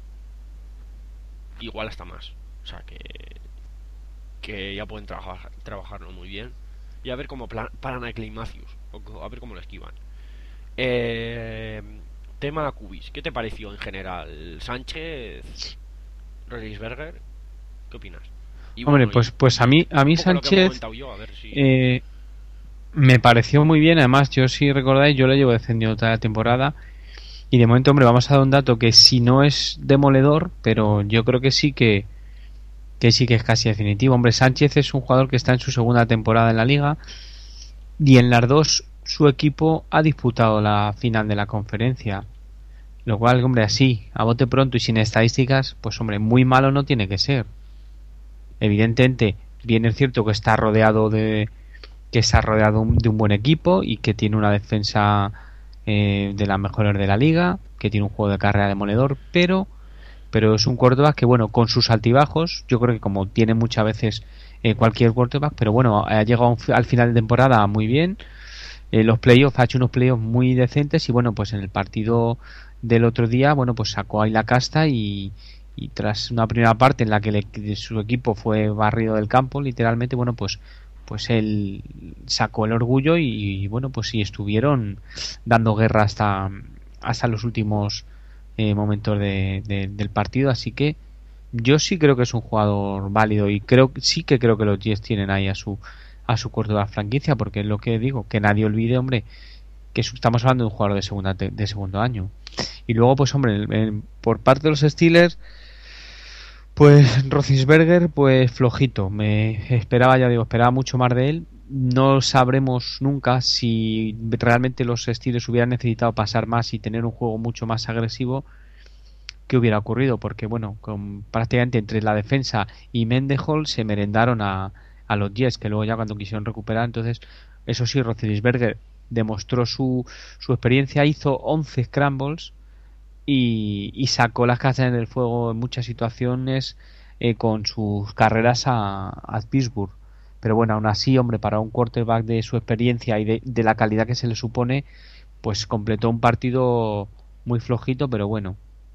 igual hasta más. O sea que que ya pueden trabajar trabajarlo muy bien. Y a ver cómo plan, paran a Clay Matthews. O a ver cómo lo esquivan. Eh, tema Cubis. ¿Qué te pareció en general? Sánchez, Roethlisberger. ¿Qué opinas? Y Hombre, bueno, pues, pues a mí, a mí Sánchez yo, a ver si... eh, me pareció muy bien. Además, yo si recordáis, yo lo llevo defendiendo toda la temporada. Y de momento, hombre, vamos a dar un dato que si no es demoledor, pero yo creo que sí que, que sí que es casi definitivo. Hombre, Sánchez es un jugador que está en su segunda temporada en la liga. Y en las dos, su equipo ha disputado la final de la conferencia. Lo cual, hombre, así, a bote pronto y sin estadísticas, pues hombre, muy malo no tiene que ser. Evidentemente, bien es cierto que está rodeado de que está rodeado de un buen equipo y que tiene una defensa eh, de las mejores de la liga, que tiene un juego de carrera demoledor, pero pero es un quarterback que, bueno, con sus altibajos, yo creo que como tiene muchas veces eh, cualquier quarterback, pero bueno, ha llegado al final de temporada muy bien. Eh, los playoffs, ha hecho unos playoffs muy decentes y bueno, pues en el partido del otro día, bueno, pues sacó ahí la casta y y tras una primera parte en la que le, su equipo fue barrido del campo literalmente, bueno, pues pues él sacó el orgullo y, y bueno, pues sí estuvieron dando guerra hasta hasta los últimos eh, momentos de, de, del partido, así que yo sí creo que es un jugador válido y creo sí que creo que los Jets tienen ahí a su a su quarterback franquicia, porque es lo que digo, que nadie olvide, hombre, que estamos hablando de un jugador de segunda de segundo año. Y luego, pues hombre, en, en, por parte de los Steelers, pues Roethlisberger, pues flojito. Me esperaba, ya digo, esperaba mucho más de él. No sabremos nunca si realmente los Steelers hubieran necesitado pasar más y tener un juego mucho más agresivo, qué hubiera ocurrido, porque bueno, con prácticamente entre la defensa y Mendenhall se merendaron a, a los Jets, que luego ya cuando quisieron recuperar, entonces eso sí, Roethlisberger demostró su, su experiencia, hizo once scrambles y, y sacó las castañas del fuego en muchas situaciones eh, con sus carreras a, a Pittsburgh. Pero bueno, aún así, hombre, para un quarterback de su experiencia y de, de la calidad que se le supone, pues completó un partido muy flojito, pero bueno,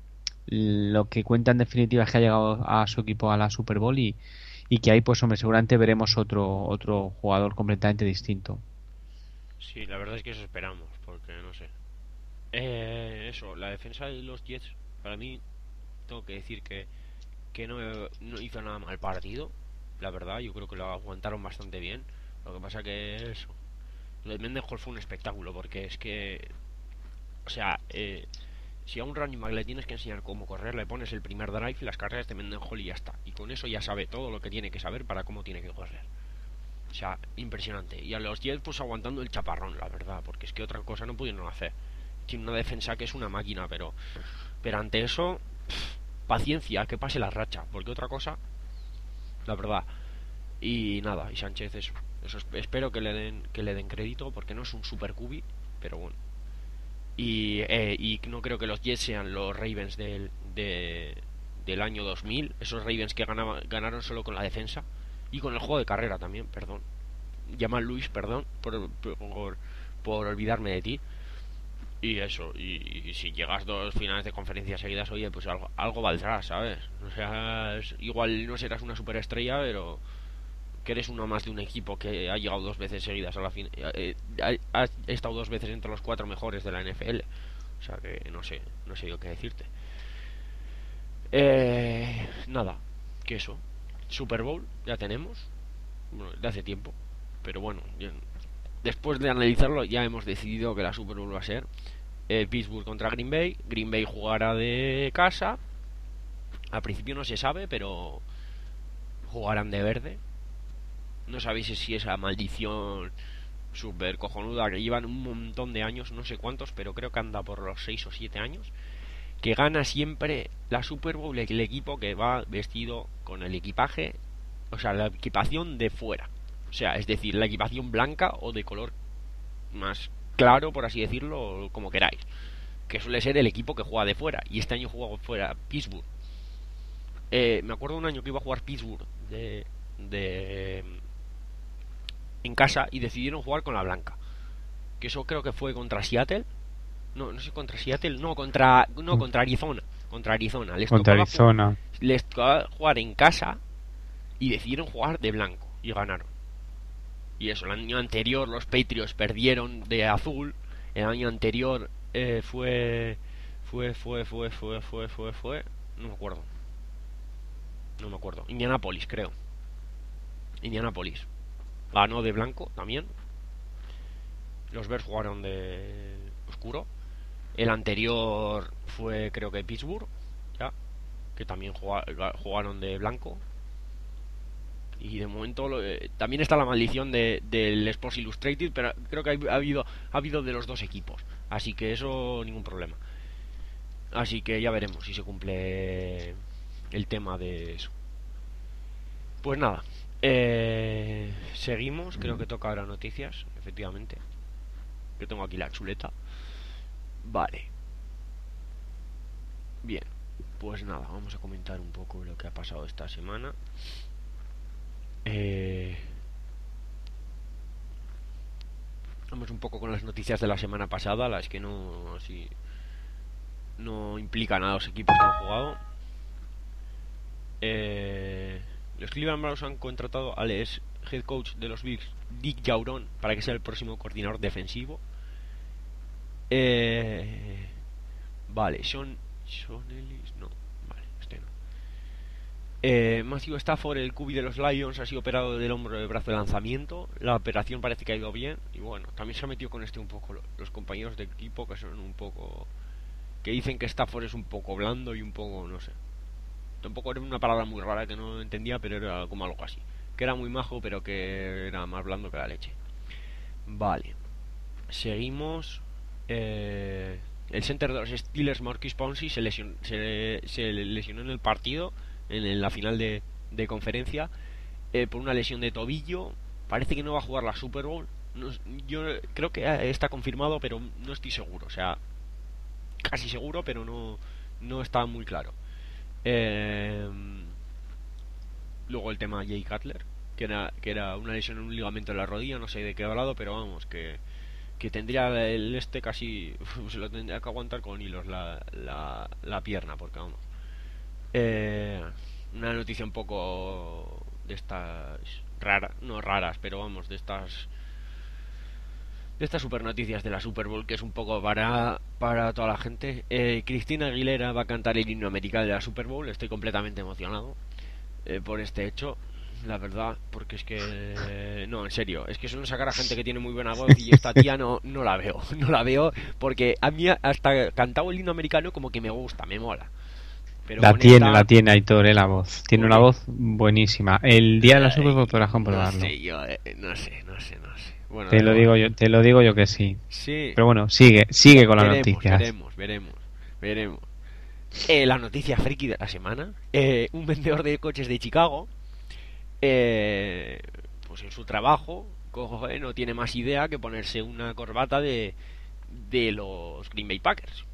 lo que cuenta en definitiva es que ha llegado a su equipo a la Super Bowl y, y que ahí, pues hombre, seguramente veremos otro, otro jugador completamente distinto. Sí, la verdad es que eso esperamos, porque no sé. Eh, eso, la defensa de los Jets, para mí, tengo que decir que, que no, no hizo nada mal partido, la verdad, yo creo que lo aguantaron bastante bien. Lo que pasa que eso, lo de Mendenhall fue un espectáculo, porque es que O sea, eh, si a un running back le tienes que enseñar cómo correr, le pones el primer drive y las carreras de Mendenhall y ya está. Y con eso ya sabe todo lo que tiene que saber para cómo tiene que correr. O sea, impresionante. Y a los Jets pues aguantando el chaparrón, la verdad, porque es que otra cosa no pudieron hacer. Tiene una defensa que es una máquina, pero pero ante eso, pff, paciencia, que pase la racha, porque otra cosa, la verdad. Y nada, y Sánchez eso, eso espero que le den que le den crédito, porque no es un super cubi, pero bueno. Y, eh, y no creo que los Jets sean los Ravens del, de, del año dos mil, esos Ravens que ganaba, ganaron solo con la defensa y con el juego de carrera también, perdón. Jamal Luis, perdón por, por, por olvidarme de ti. Y eso, y, y si llegas dos finales de conferencia seguidas, oye, pues algo, algo valdrá, ¿sabes? O sea, es, igual no serás una superestrella, pero que eres uno más de un equipo que ha llegado dos veces seguidas a la final, eh, ha, ha estado dos veces entre los cuatro mejores de la N F L. O sea que no sé, no sé yo qué decirte. Eh, nada, que eso. Super Bowl ya tenemos, bueno, de hace tiempo, pero bueno, bien. Después de analizarlo ya hemos decidido que la Super Bowl va a ser eh, Pittsburgh contra Green Bay. Green Bay jugará de casa. Al principio no se sabe, pero jugarán de verde. No sabéis si esa maldición super cojonuda que llevan un montón de años, no sé cuántos, pero creo que anda por los seis o siete años, que gana siempre la Super Bowl el equipo que va vestido con el equipaje, o sea, la equipación de fuera. O sea, es decir, la equipación blanca o de color más claro, por así decirlo, como queráis. Que suele ser el equipo que juega de fuera. Y este año jugó fuera Pittsburgh. Eh, me acuerdo un año que iba a jugar Pittsburgh de, de en casa y decidieron jugar con la blanca. Que eso creo que fue contra Seattle. No, no sé, contra Seattle. No, contra no contra Arizona. Contra Arizona. Les Contra tocaba Arizona. Jugar, les tocaba jugar en casa y decidieron jugar de blanco. Y ganaron. Y eso, el año anterior los Patriots perdieron de azul. El año anterior eh, fue, fue, fue, fue, fue, fue, fue, fue, no me acuerdo. No me acuerdo. Indianapolis, creo. Indianapolis. Ganó de blanco también. Los Bears jugaron de oscuro. El anterior fue, creo que Pittsburgh, ya, que también jugaron de blanco. Y de momento lo, eh, también está la maldición de, del Sports Illustrated, pero creo que ha, ha habido ha habido de los dos equipos, así que eso ningún problema. Así que ya veremos si se cumple el tema de eso. Pues nada, eh, seguimos. Creo que toca ahora noticias, efectivamente. Yo tengo aquí la chuleta. Vale. Bien, pues nada, vamos a comentar un poco lo que ha pasado esta semana. Eh, vamos un poco con las noticias de la semana pasada, las que no así no implican a los equipos que han jugado. Eh, los Cleveland Browns han contratado al ex head coach de los Bills, Dick Jauron, para que sea el próximo coordinador defensivo. Eh, vale, Sean, Sean Ellis, no. Eh, Matthew Stafford, el Q B de los Lions, ha sido operado del hombro de brazo de lanzamiento. La operación parece que ha ido bien. Y bueno, también se ha metido con este un poco los compañeros de equipo, que son un poco, que dicen que Stafford es un poco blando y un poco, no sé, tampoco era una palabra muy rara que no entendía, pero era como algo así, que era muy majo pero que era más blando que la leche. Vale, seguimos. eh, El center de los Steelers, Marquise Pouncey, se lesionó, se, se lesionó en el partido, en la final de, de conferencia, eh, por una lesión de tobillo. Parece que no va a jugar la Super Bowl. No, yo creo que está confirmado, pero no estoy seguro. O sea, casi seguro, pero no, no está muy claro. Eh, luego el tema Jay Cutler, que era, que era una lesión en un ligamento de la rodilla. No sé de qué ha hablado, pero vamos, que, que tendría el este casi se lo tendría que aguantar con hilos la, la, la pierna, porque vamos. Eh, una noticia un poco de estas raras, no raras, pero vamos, de estas de estas super noticias de la Super Bowl, que es un poco para para toda la gente. eh, Cristina Aguilera va a cantar el himno americano de la Super Bowl. Estoy completamente emocionado eh, por este hecho. La verdad, porque es que... No, en serio, es que suelen sacar a gente que tiene muy buena voz y esta tía no, no la veo. No la veo porque a mí hasta cantado el himno americano como que me gusta, me mola. Pero la tiene, esta... la tiene Aitor, eh, la voz. Tiene una voz buenísima. El día de la Super Bowl podrás comprobarlo. No sé, yo, eh, no sé, no sé, no sé. Bueno, te lo digo yo, te lo digo yo que sí. Sí. Pero bueno, sigue, sigue con las veremos, noticias. Veremos, veremos, veremos. Eh, la noticia friki de la semana. Eh, un vendedor de coches de Chicago, eh, pues en su trabajo, coge, no tiene más idea que ponerse una corbata de, de los Green Bay Packers.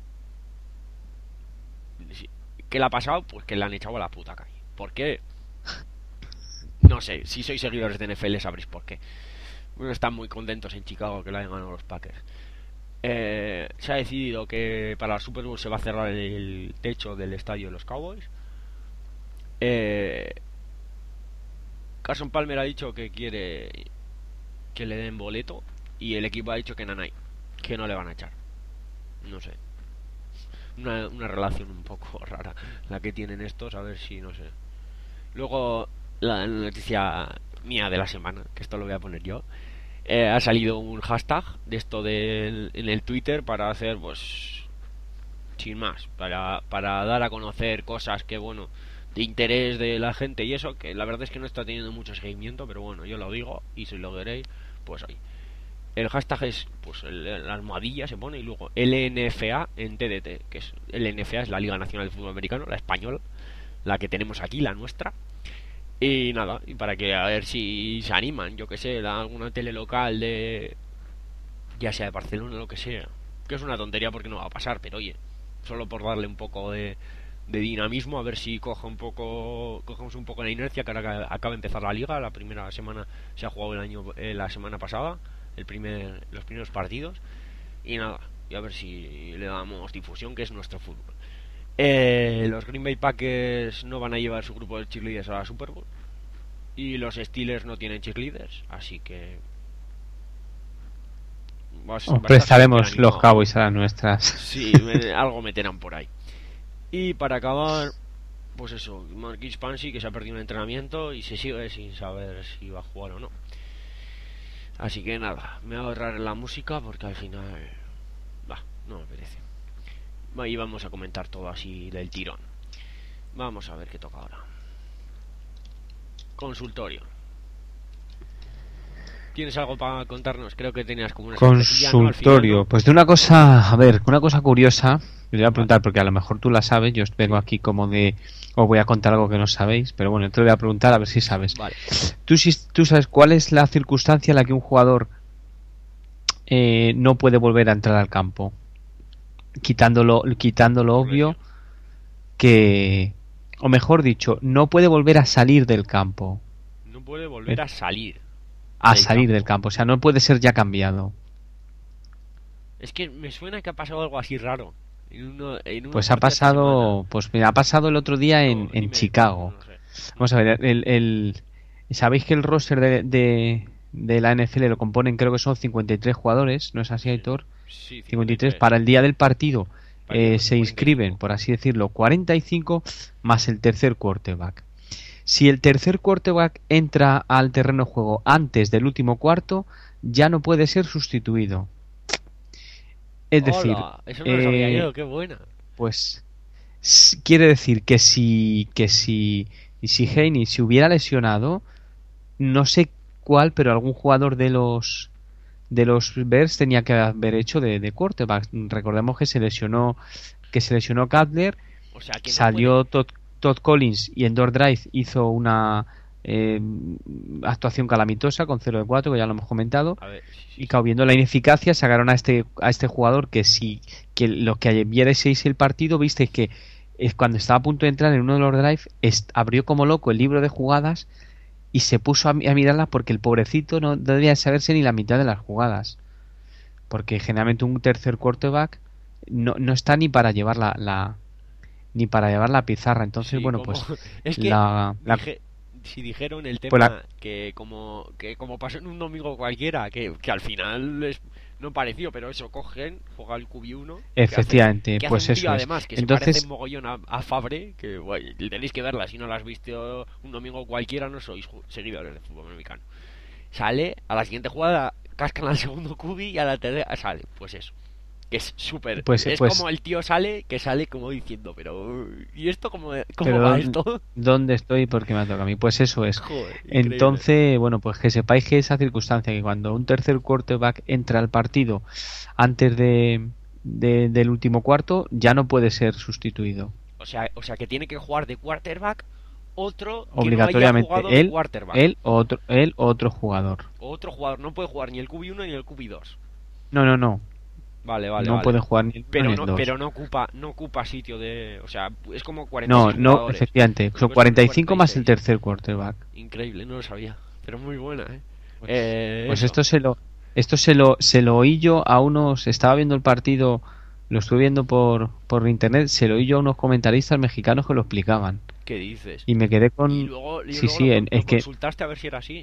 ¿Qué le ha pasado? Pues que le han echado a la puta calle. ¿Por qué? No sé, si sois seguidores de N F L sabréis por qué. Bueno, están muy contentos en Chicago que le hayan ganado los Packers. Eh, se ha decidido que para la Super Bowl se va a cerrar el techo del estadio de los Cowboys. Eh, Carson Palmer ha dicho que quiere que le den boleto y el equipo ha dicho que nanay, que no le van a echar. No sé. Una, una relación un poco rara la que tienen estos, a ver si, no sé. Luego, la noticia mía de la semana, que esto lo voy a poner yo. Eh, ha salido un hashtag de esto de, en el Twitter para hacer, pues, sin más, para, para dar a conocer cosas que, bueno, de interés de la gente y eso, que la verdad es que no está teniendo mucho seguimiento, pero bueno, yo lo digo y si lo queréis, pues ahí. El hashtag es, pues, el, la almohadilla se pone y luego L N F A en T D T, que es L N F A, es la Liga Nacional de Fútbol Americano, la española, la que tenemos aquí, la nuestra. Y nada, y para que a ver si se animan, yo que sé, la, alguna tele local de, ya sea de Barcelona o lo que sea, que es una tontería porque no va a pasar, pero oye, solo por darle un poco de, de dinamismo, a ver si coge un poco, cogemos un poco la inercia, que ahora acaba de empezar la liga, la primera semana se ha jugado el año, eh, la semana pasada, el primer, los primeros partidos, y nada, y a ver si le damos difusión, que es nuestro fútbol. Eh, los Green Bay Packers no van a llevar su grupo de cheerleaders a la Super Bowl y los Steelers no tienen cheerleaders, así que vas, Os prestaremos los Cowboys a las nuestras. Sí, me, algo meterán por ahí. Y para acabar, pues eso, Marquise Pouncey, que se ha perdido un entrenamiento y se sigue sin saber si va a jugar o no. Así que nada, me voy a ahorrar la música porque al final bah, no me merece. Y vamos a comentar todo así del tirón. Vamos a ver qué toca ahora. Consultorio. ¿Tienes algo para contarnos? Creo que tenías como una consultorio, ¿no? ¿no? Pues de una cosa, a ver, una cosa curiosa. Le voy a preguntar porque a lo mejor tú la sabes. Yo vengo aquí como de, os voy a contar algo que no sabéis, pero bueno, te lo voy a preguntar a ver si sabes. Vale. ¿Tú, si, tú sabes cuál es la circunstancia en la que un jugador eh, no puede volver a entrar al campo? Quitándolo, quitándolo obvio que, o mejor dicho, no puede volver a salir del campo. No puede volver a salir. A salir campo. del campo, o sea, no puede ser ya cambiado. Es que me suena que ha pasado algo así raro. En uno, en pues ha pasado, pues mira, ha pasado el otro día en, no, en dime, Chicago. No, no sé. Vamos a ver, el, el, sabéis que el roster de, de, de la N F L lo componen, creo que son cincuenta y tres jugadores, ¿no es así, Aitor? Sí, cincuenta y tres. Para el día del partido eh, se inscriben, por así decirlo, cuarenta y cinco más el tercer quarterback. Si el tercer quarterback entra al terreno de juego antes del último cuarto, ya no puede ser sustituido. Es decir, Hola, eso no lo sabía eh, yo, qué buena. Pues quiere decir que si que si si Heaney se hubiera lesionado, no sé cuál, pero algún jugador de los de los Bears tenía que haber hecho de, de quarterback. Recordemos que se lesionó que se lesionó Cutler, o sea, que no salió puede... Todd, Todd Collins y en Door Drive hizo una eh, actuación calamitosa con cero de cuatro, que ya lo hemos comentado. A ver, sí, sí, y claro, viendo la ineficacia sacaron a este a este jugador que si que lo que vierais el partido visteis que es cuando estaba a punto de entrar en uno de los drive est, abrió como loco el libro de jugadas y se puso a, a mirarlas porque el pobrecito no debía saberse ni la mitad de las jugadas, porque generalmente un tercer quarterback no, no está ni para llevar la, la ni para llevar la pizarra. Entonces, sí, bueno, como... pues es que la, la... dije, si dijeron el tema pues la... que como que como pasó en un domingo cualquiera, que, que al final es no pareció, pero eso, cogen, juega el Q B uno. Efectivamente, que hace, que pues hace un eso tío, es. además, que Entonces, se parece mogollón a, a Fabre, que guay, tenéis que verla, si no la has visto un domingo cualquiera, no sois seguidores de fútbol americano. Sale, a la siguiente jugada cascan al segundo Q B y a la tercera sale, pues eso. Que es súper, pues, es pues, como el tío sale, que sale como diciendo, pero ¿y esto cómo, cómo pero va esto? ¿dónde estoy? Porque me toca a mí. Pues eso es. Joder, entonces, bueno, pues que sepáis que esa circunstancia, que cuando un tercer quarterback entra al partido antes de, de del último cuarto, ya no puede ser sustituido. O sea, o sea que tiene que jugar de quarterback otro que obligatoriamente no haya jugado él, de quarterback. él o otro, él o otro jugador. O otro jugador, no puede jugar ni el Q B uno ni el Q B dos. No, no, no. Vale, vale, no vale. puede jugar ni el pero ni el no, dos. pero no ocupa, no ocupa sitio de, o sea, es como cuarenta y No, seis no, jugadores. efectivamente, son cuarenta y cinco más el tercer quarterback. Increíble, no lo sabía, pero muy buena, ¿eh? Pues, eh, pues esto se lo esto se lo se lo oí yo a unos, estaba viendo el partido, lo estuve viendo por por internet, se lo oí yo a unos comentaristas mexicanos que lo explicaban. ¿Qué dices? Y me quedé con y luego, y sí, luego sí, lo, en, lo es que consultaste a ver si era así.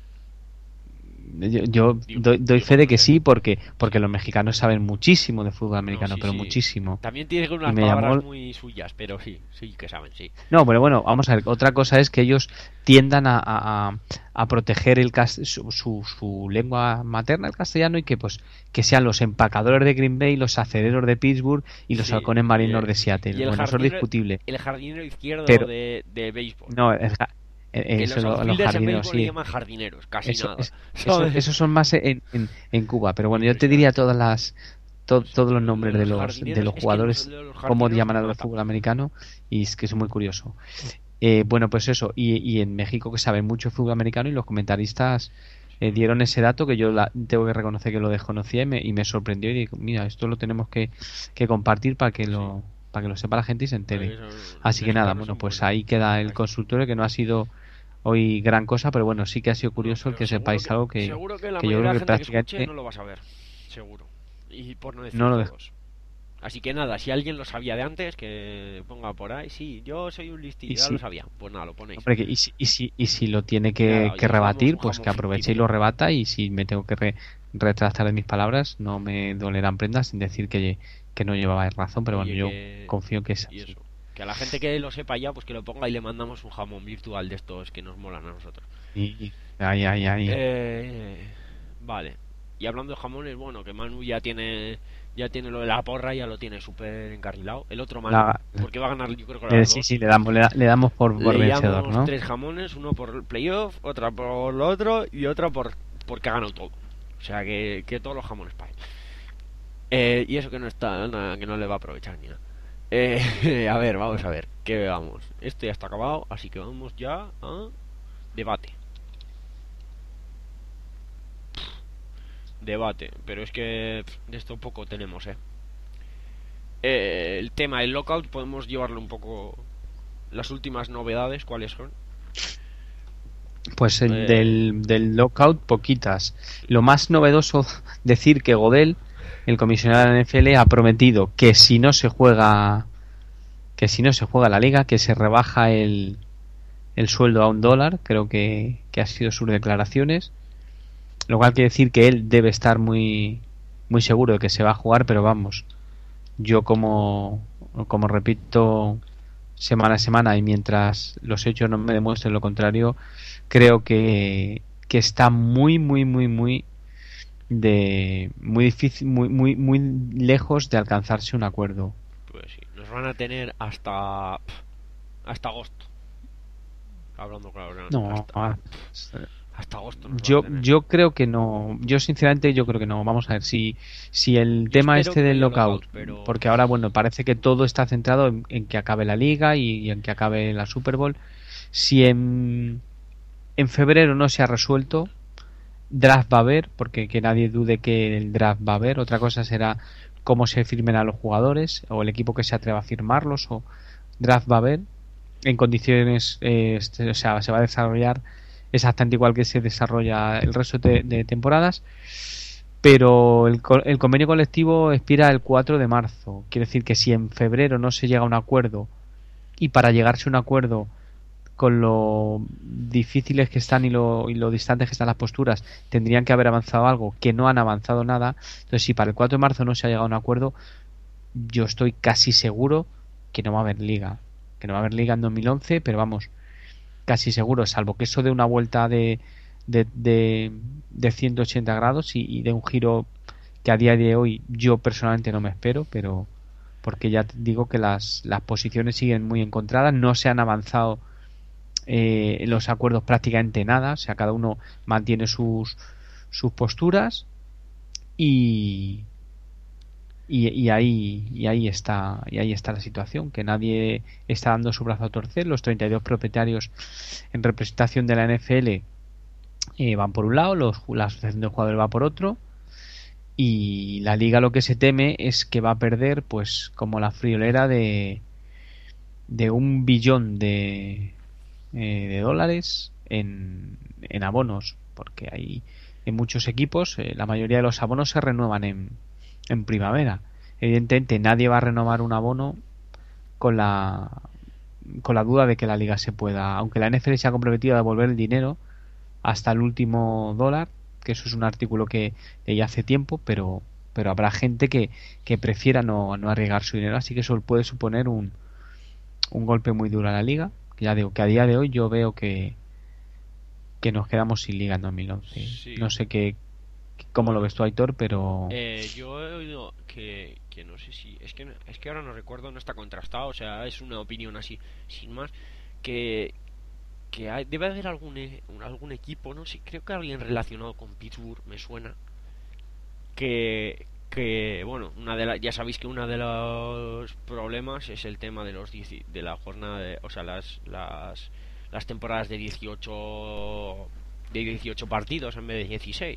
Yo, yo Digo, doy, doy digo, fe de no que sé. sí, porque porque los mexicanos saben muchísimo de fútbol americano, No, sí, pero sí. muchísimo. También tiene unas Y me palabras llamó- muy suyas, pero sí, sí que saben, sí. No, pero bueno, vamos a ver. Otra cosa es que ellos tiendan a, a, a- a proteger el cas- su, su, su lengua materna, el castellano, y que pues que sean los empacadores de Green Bay, los acereros de Pittsburgh y los Sí, halcones marinos y el- de Seattle. y el Bueno, eso es jardinero- discutible. El jardinero izquierdo Pero- de, de béisbol. No, es ja- eh, Que eso, los lo- los outfielders en jardineros, béisbol le sí. llaman jardineros, casi Eso, nada. es- eso- ¿sabes? esos son más en, en, en Cuba, pero bueno, yo te diría todas las to- todos los nombres de los jardineros, de los es que jugadores, los- los cómo jardineros llaman me a los matan. fútbol americano, y es que es muy curioso. Eh, bueno, pues eso, y, y en México, que saben mucho de fútbol americano, y los comentaristas eh, dieron ese dato que yo la- tengo que reconocer que lo desconocía y me, y me sorprendió, y digo, mira, esto lo tenemos que, que compartir para que lo para que lo sepa la gente y se entere. Esos Así que nada, mexicanos bueno, son pues buenos. ahí queda el consultorio, que no ha sido hoy gran cosa, pero bueno, sí que ha sido curioso el Pero que seguro sepáis algo que, seguro que la que yo mayoría creo de que gente que escuche prácticamente no lo vas a ver, seguro. Y por no decir no lo dejo. todos. Así que nada, si alguien lo sabía de antes, que ponga por ahí, sí, yo soy un listillo, Y ya si- lo sabía. Pues nada, lo ponéis. Hombre, que- y, si, y, si, y si lo tiene que, Nada, oye, que rebatir, jugamos un pues que jamón aproveche y ficticio. lo rebata, y si me tengo que re- retractar de mis palabras, no me dolerán prendas sin decir que, que no llevaba razón, pero Oye, bueno, yo que- confío que es Y así. eso. Que a la gente que lo sepa ya, pues que lo ponga y le mandamos un jamón virtual de estos que nos molan a nosotros. Y, ay, ay, ay. Eh, vale. Y hablando de jamones, bueno, que Manu ya tiene ya tiene lo de la porra, ya lo tiene súper encarrilado. El otro Manu, La- porque va a ganar yo creo que Eh, las sí, dos. sí, le damos, le, da- le damos por, por Le vencedor, llamamos ¿no? tres jamones, uno por el playoff, otra por lo otro y otra por porque ha ganado todo. O sea que, que todos los jamones para él. Eh, y eso que no está, nada, que no le va a aprovechar ni nada. Eh, a ver, vamos a ver, ¿qué vamos? Este ya está acabado, así que vamos ya a debate. Debate, pero es que pff, de esto poco tenemos, ¿eh? Eh, el tema del lockout podemos llevarlo un poco. Las últimas novedades, ¿cuáles son? Pues el Eh. del, del lockout, poquitas. Lo más novedoso, decir que Godel, el comisionado de la N F L, ha prometido que si no se juega que si no se juega la liga, que se rebaja el, el sueldo a un dólar. Creo que, que ha sido sus declaraciones, lo cual quiere decir que él debe estar muy muy seguro de que se va a jugar, pero vamos, yo como como repito semana a semana, y mientras los hechos no me demuestren lo contrario, creo que, que está muy muy muy muy de muy difícil, muy muy muy lejos de alcanzarse un acuerdo. Pues sí, nos van a tener hasta pff, hasta agosto. Hablando claro, No, hasta, ah, hasta agosto. nos van yo a tener. yo creo que no, yo sinceramente yo creo que no. Vamos a ver si si el Yo tema espero este que del no haya lockout, lockout, pero- porque ahora bueno, parece que todo está centrado en, en que acabe la liga y, y en que acabe la Super Bowl. Si en en febrero no se ha resuelto, draft va a haber, porque que nadie dude que el draft va a haber. Otra cosa será cómo se firmen a los jugadores, o el equipo que se atreva a firmarlos, o draft va a haber en condiciones, eh, este, o sea, se va a desarrollar exactamente igual que se desarrolla el resto de, de temporadas, pero el, co- el convenio colectivo expira el cuatro de marzo. Quiere decir que si en febrero no se llega a un acuerdo, y para llegarse a un acuerdo con lo difíciles que están y lo, y lo distantes que están las posturas, tendrían que haber avanzado algo, que no han avanzado nada. Entonces, si para el cuatro de marzo no se ha llegado a un acuerdo, yo estoy casi seguro que no va a haber liga. Que no va a haber liga en dos mil once, pero vamos, casi seguro, salvo que eso de una vuelta de, de, de, de ciento ochenta grados y, y de un giro que a día de hoy yo personalmente no me espero, pero porque ya te digo que las, las posiciones siguen muy encontradas, no se han avanzado eh, en los acuerdos prácticamente nada, o sea, cada uno mantiene sus, sus posturas y, y, y ahí y ahí está y ahí está la situación, que nadie está dando su brazo a torcer. Los treinta y dos propietarios en representación de la N F L eh, van por un lado, los, la asociación de jugadores va por otro, y la liga lo que se teme es que va a perder, pues como la friolera de de un billón de eh, de dólares en, en abonos, porque hay en muchos equipos eh, la mayoría de los abonos se renuevan en en primavera. Evidentemente nadie va a renovar un abono con la con la duda de que la liga se pueda, aunque la N F L se ha comprometido a devolver el dinero hasta el último dólar, que eso es un artículo que leí hace tiempo, pero pero habrá gente que, que prefiera no, no arriesgar su dinero, así que eso puede suponer un, un golpe muy duro a la liga. Ya digo que a día de hoy yo veo que que nos quedamos sin liga en dos mil once. Sí. No sé qué cómo lo ves tú, Aitor, pero eh, yo he oído que, que no sé si es que es que ahora no recuerdo, no está contrastado, o sea, es una opinión así sin más, que que hay, debe haber algún algún equipo, no sé, creo que alguien relacionado con Pittsburgh me suena, que que bueno, una de la, ya sabéis que uno de los problemas es el tema de los de la jornada de, o sea, las las las temporadas de dieciocho de dieciocho partidos en vez de dieciséis.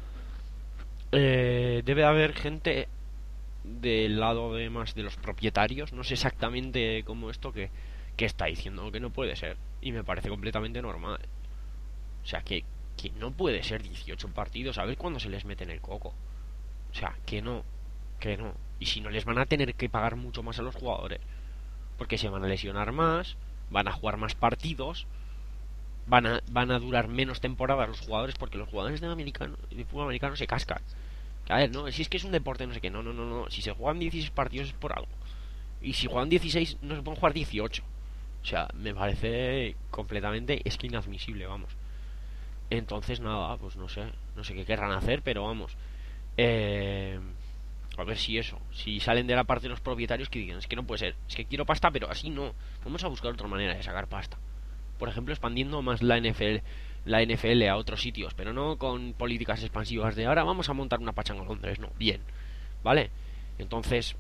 Eh, debe haber gente del lado de más de los propietarios, no sé exactamente cómo esto, que, que está diciendo que no puede ser, y me parece completamente normal. O sea, que, que no puede ser dieciocho partidos, a ver cuándo se les mete en el coco. O sea, que no, que no. Y si no, les van a tener que pagar mucho más a los jugadores, porque se van a lesionar más, van a jugar más partidos, van a, van a durar menos temporadas los jugadores, porque los jugadores de, americano, de fútbol americano se cascan. A ver, no, si es que es un deporte, no sé qué, no, no, no, no. Si se juegan dieciséis partidos es por algo. Y si juegan dieciséis, no se pueden jugar dieciocho. O sea, me parece completamente, es que inadmisible, vamos. Entonces, nada, pues no sé, no sé qué querrán hacer, pero vamos. Eh, a ver si eso, si salen de la parte de los propietarios que digan, es que no puede ser, es que quiero pasta, pero así no. Vamos a buscar otra manera de sacar pasta. Por ejemplo, expandiendo más la N F L. La N F L a otros sitios, pero no con políticas expansivas de ahora vamos a montar una pachanga en Londres, no, bien, ¿vale? Entonces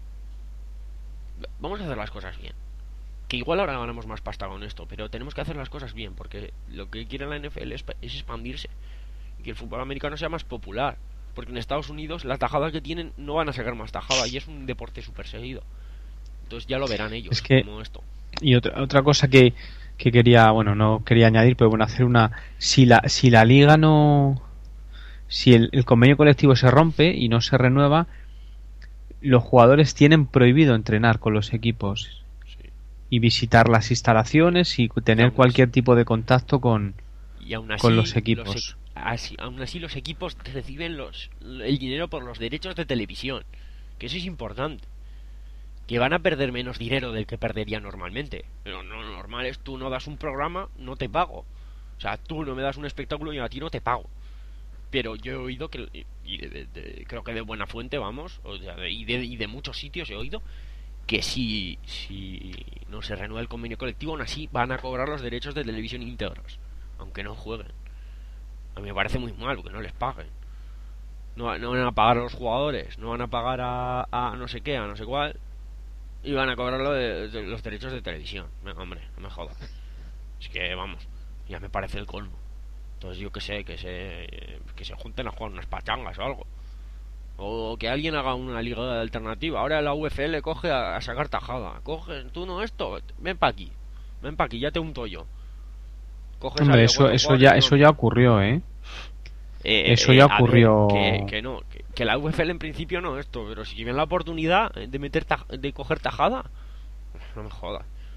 vamos a hacer las cosas bien, que igual ahora ganamos más pasta con esto, pero tenemos que hacer las cosas bien, porque lo que quiere la N F L es, es expandirse y que el fútbol americano sea más popular, porque en Estados Unidos las tajadas que tienen no van a sacar más tajada y es un deporte súper seguido, entonces ya lo verán ellos, es que, como esto. Y otra, otra cosa que que quería, bueno, no quería añadir, pero bueno, hacer una, si la si la liga no, si el, el convenio colectivo se rompe y no se renueva, los jugadores tienen prohibido entrenar con los equipos, sí, y visitar las instalaciones y tener y cualquier así, tipo de contacto con, y aún así, con los equipos. Los, así, aún así los equipos reciben los el dinero por los derechos de televisión, que eso es importante. Que van a perder menos dinero del que perdería normalmente. Pero no, lo normal es tú no das un programa, no te pago. O sea, tú no me das un espectáculo y a ti no te pago. Pero yo he oído que, y de, de, de, creo que de buena fuente, vamos, o sea, de, y, de, y de muchos sitios he oído, que si, si no se renueva el convenio colectivo, aún así van a cobrar los derechos de televisión íntegros, aunque no jueguen. A mí me parece muy mal que no les paguen. No, no van a pagar a los jugadores, no van a pagar a, a no sé qué, a no sé cuál, y van a cobrarlo de, de los derechos de televisión. Venga, hombre, no me jodas. Es que, vamos, ya me parece el colmo. Entonces yo que sé, que se que se junten a jugar unas pachangas o algo. O que alguien haga una liga alternativa. Ahora la U F L coge a, a sacar tajada. Coge, tú no esto, ven pa' aquí. Ven pa' aquí, ya te unto yo. Coges hombre, eso, eso, ya, eso ya ocurrió, ¿eh? Eh, eso eh, ya ocurrió. Ver, que, que no, que, que la U F L en principio no esto, pero si ven la oportunidad de meter taj- de coger tajada, no me jodas.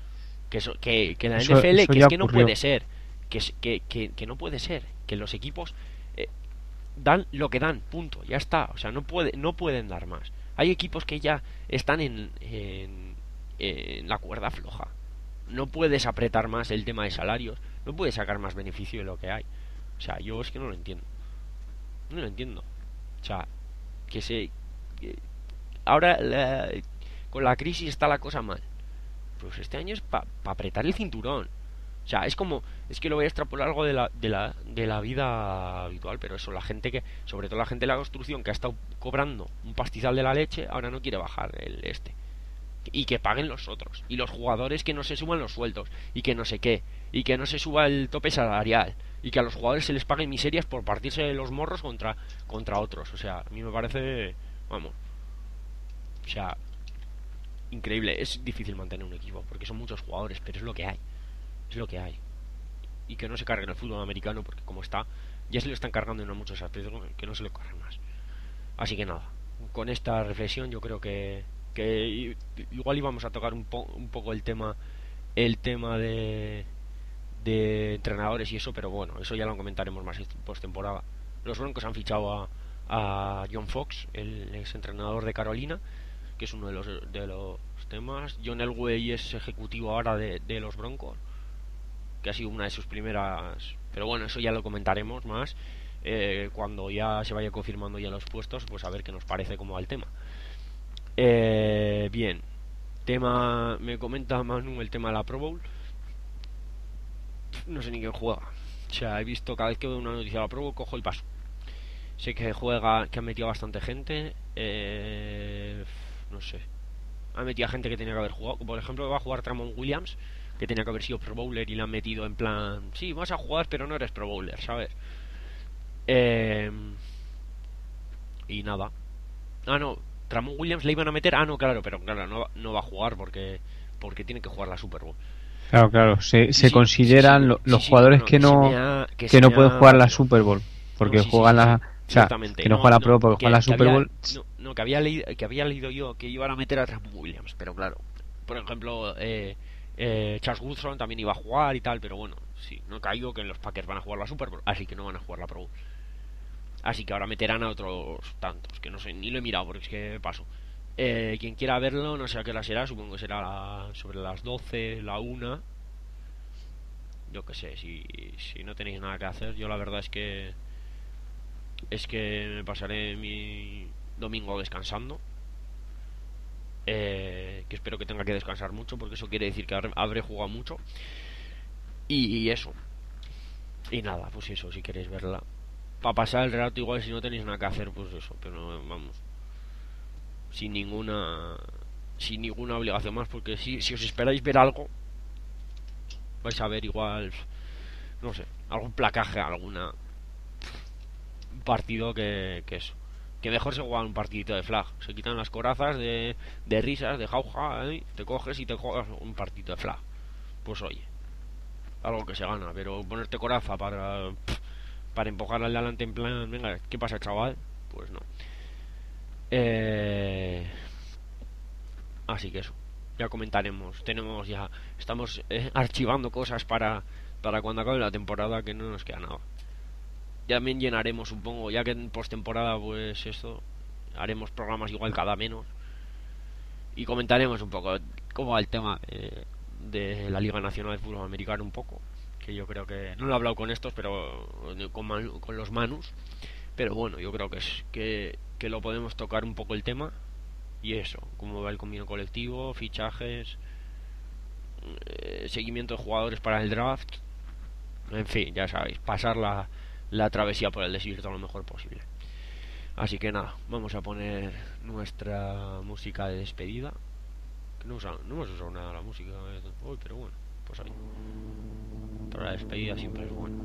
Que, so, que, que la eso, N F L, eso que es que no ocurrió. puede ser. Que, que, que, que no puede ser. Que los equipos eh, dan lo que dan, punto. Ya está. O sea, no, puede, no pueden dar más. Hay equipos que ya están en, en, en la cuerda floja. No puedes apretar más el tema de salarios. No puedes sacar más beneficio de lo que hay. O sea, yo es que no lo entiendo. No lo entiendo. O sea, que se... Que ahora la, con la crisis está la cosa mal. Pues este año es para pa apretar el cinturón. O sea, es como... Es que lo voy a extrapolar algo de la, de la, de la vida habitual. Pero eso, la gente que... Sobre todo la gente de la construcción que ha estado cobrando un pastizal de la leche, ahora no quiere bajar el este. Y que paguen los otros. Y los jugadores que no se suban los sueldos. Y que no sé qué. Y que no se suba el tope salarial. Y que a los jugadores se les paguen miserias por partirse los morros contra, contra otros. O sea, a mí me parece... Vamos. O sea... Increíble. Es difícil mantener un equipo. Porque son muchos jugadores. Pero es lo que hay. Es lo que hay. Y que no se carguen el fútbol americano. Porque como está... Ya se lo están cargando en muchos aspectos. Que no se lo carguen más. Así que nada. Con esta reflexión yo creo que... que igual íbamos a tocar un, po un poco el tema el tema de de entrenadores y eso, pero bueno, eso ya lo comentaremos más post temporada. Los Broncos han fichado a, a John Fox, el ex entrenador de Carolina, que es uno de los de los temas. John Elway es ejecutivo ahora de, de los Broncos, que ha sido una de sus primeras, pero bueno, eso ya lo comentaremos más eh, cuando ya se vaya confirmando ya los puestos, pues a ver qué nos parece cómo va el tema. Eh, bien, tema, me comenta Manu el tema de la Pro Bowl. No sé ni quién juega. O sea, he visto cada vez que veo una noticia de la Pro Bowl, cojo y paso. Sé que juega, que han metido bastante gente. Eh, no sé. Han metido a gente que tenía que haber jugado. Por ejemplo, va a jugar Tramon Williams, que tenía que haber sido Pro Bowler, y le han metido en plan, sí, vas a jugar, pero no eres Pro Bowler, ¿sabes? Eh, y nada. Ah, no. Tramon Williams le iban a meter. Ah, no, claro, pero claro, no, no va a jugar porque porque tiene que jugar la Super Bowl. Claro, claro, se, Sí, se sí, consideran sí, sí, lo, los sí, sí, jugadores no, que no se me ha- que que se no me pueden ha- jugar la Super Bowl porque No, sí, sí, juegan sí, sí. la, o sea, Exactamente. que no, juegan la Pro Bowl porque que- juegan la que Super había- Bowl. No, no, que había leído, que había leído yo que iban a meter a Tramon Williams, pero claro, por ejemplo, eh, eh, Charles Woodson también iba a jugar y tal, pero bueno, sí, no caigo que en los Packers van a jugar la Super Bowl, así que no van a jugar la Pro Bowl. Así que ahora meterán a otros tantos, que no sé, ni lo he mirado porque es que paso. Eh, quien quiera verlo, no sé a qué hora será, supongo que será la, sobre las doce, la una. Yo qué sé, si, si no tenéis nada que hacer, yo la verdad es que es que me pasaré mi domingo descansando. Eh, que espero que tenga que descansar mucho, porque eso quiere decir que habré, habré jugado mucho. Y, y eso. Y nada, pues eso, si queréis verla. Para pasar el rato, igual si no tenéis nada que hacer, pues eso, pero vamos. Sin ninguna sin ninguna obligación más, porque si, si os esperáis ver algo, vais a ver igual, no sé, algún placaje, alguna un partido que, que eso, que mejor se juega un partidito de flag, se quitan las corazas de, de risas, de jauja, ¿eh? Te coges y te juegas un partidito de flag. Pues oye, algo que se gana, pero ponerte coraza para para empujar al delante en plan, venga, ¿qué pasa, chaval? Pues no. Eh... Así que eso, ya comentaremos. Tenemos ya, estamos eh, archivando cosas para para cuando acabe la temporada, que no nos queda nada. Ya también llenaremos, supongo, ya que en postemporada, pues esto, haremos programas igual cada menos y comentaremos un poco cómo va el tema de, de la Liga Nacional de Fútbol Americano un poco, que yo creo que no lo he hablado con estos, pero con, Manu, con los Manus, pero bueno, yo creo que es que, que lo podemos tocar un poco el tema. Y eso, cómo va el combino colectivo, fichajes, eh, seguimiento de jugadores para el draft, en fin, ya sabéis, pasar la, la travesía por el desierto lo mejor posible. Así que nada, vamos a poner nuestra música de despedida. Que no, usa, no hemos usado nada la música hoy, pero bueno, pues ahí. Para la despedida siempre es bueno.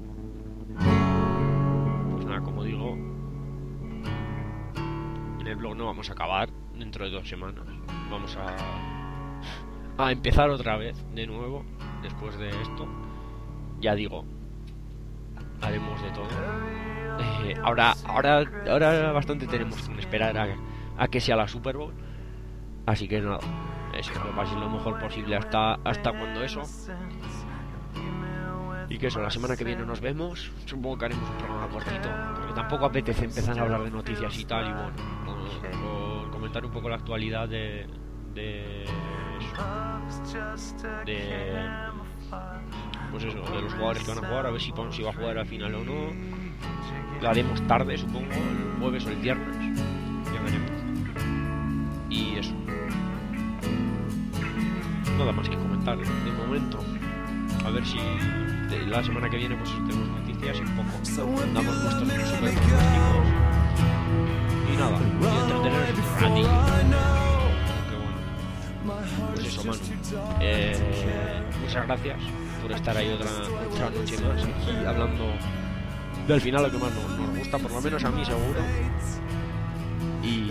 Pues nada, como digo, en el blog no vamos a acabar dentro de dos semanas. Vamos a a empezar otra vez de nuevo después de esto. Ya digo, haremos de todo. Eh, ahora, ahora, ahora bastante tenemos que esperar a, a que sea la Super Bowl. Así que nada, eso, que paséis lo mejor posible hasta, hasta cuando eso. Y que eso, la semana que viene nos vemos. Supongo que haremos un programa cortito, porque tampoco apetece empezar a hablar de noticias y tal. Y bueno, por, por comentar un poco la actualidad de de de pues eso, de los jugadores que van a jugar, a ver si Ponzi va a jugar al final o no. La haremos tarde, supongo, el jueves o el viernes, ya veremos. Y eso, nada más que comentar de momento. A ver si de la semana que viene pues tenemos noticias y un poco damos nuestros super pronósticos. Y nada, y entreteneros un ratillo. Que bueno, pues eso, Manu, eh, muchas gracias por estar ahí otra, otra noche más aquí hablando del final, lo que más nos, nos gusta, por lo menos a mí seguro. Y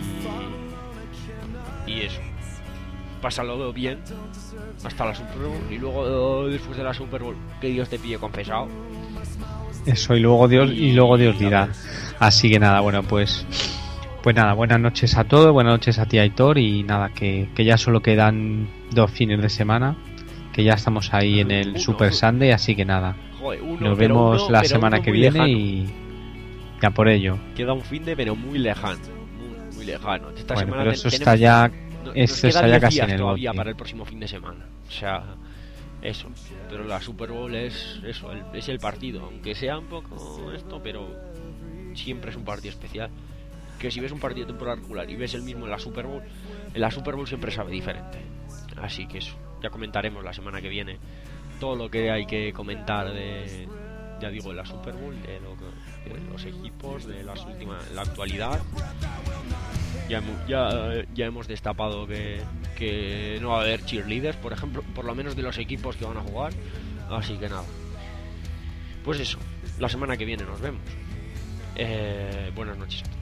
y eso, pásalo bien hasta la Super Bowl, y luego después de la Super Bowl que Dios te pille confesado. Eso, y luego Dios y, y luego Dios dirá. Así que nada, bueno, pues pues nada, buenas noches a todos, buenas noches a ti, Aitor, y nada, que, que ya solo quedan dos fines de semana, que ya estamos ahí en el uno, Super Sunday, así que nada, Joder, uno, nos vemos uno, la semana que viene lejano. Y ya por ello. Queda un fin de pero muy lejano, muy, muy lejano. Esta bueno, semana pero eso ten, está ya, no, eso está ya casi en el todavía bote. Para el próximo fin de semana, o sea, eso. Pero la Super Bowl es eso, el, es el partido, aunque sea un poco esto, pero siempre es un partido especial. Que si ves un partido de temporada regular y ves el mismo en la Super Bowl, en la Super Bowl siempre sabe diferente. Así que eso, ya comentaremos la semana que viene todo lo que hay que comentar de, ya digo, de la Super Bowl, de, lo que, de los equipos, de las últimas, la actualidad. Ya hemos, ya, ya hemos destapado que, que no va a haber cheerleaders, por ejemplo, por lo menos de los equipos que van a jugar. Así que nada, pues eso, la semana que viene nos vemos. Eh, buenas noches a todos.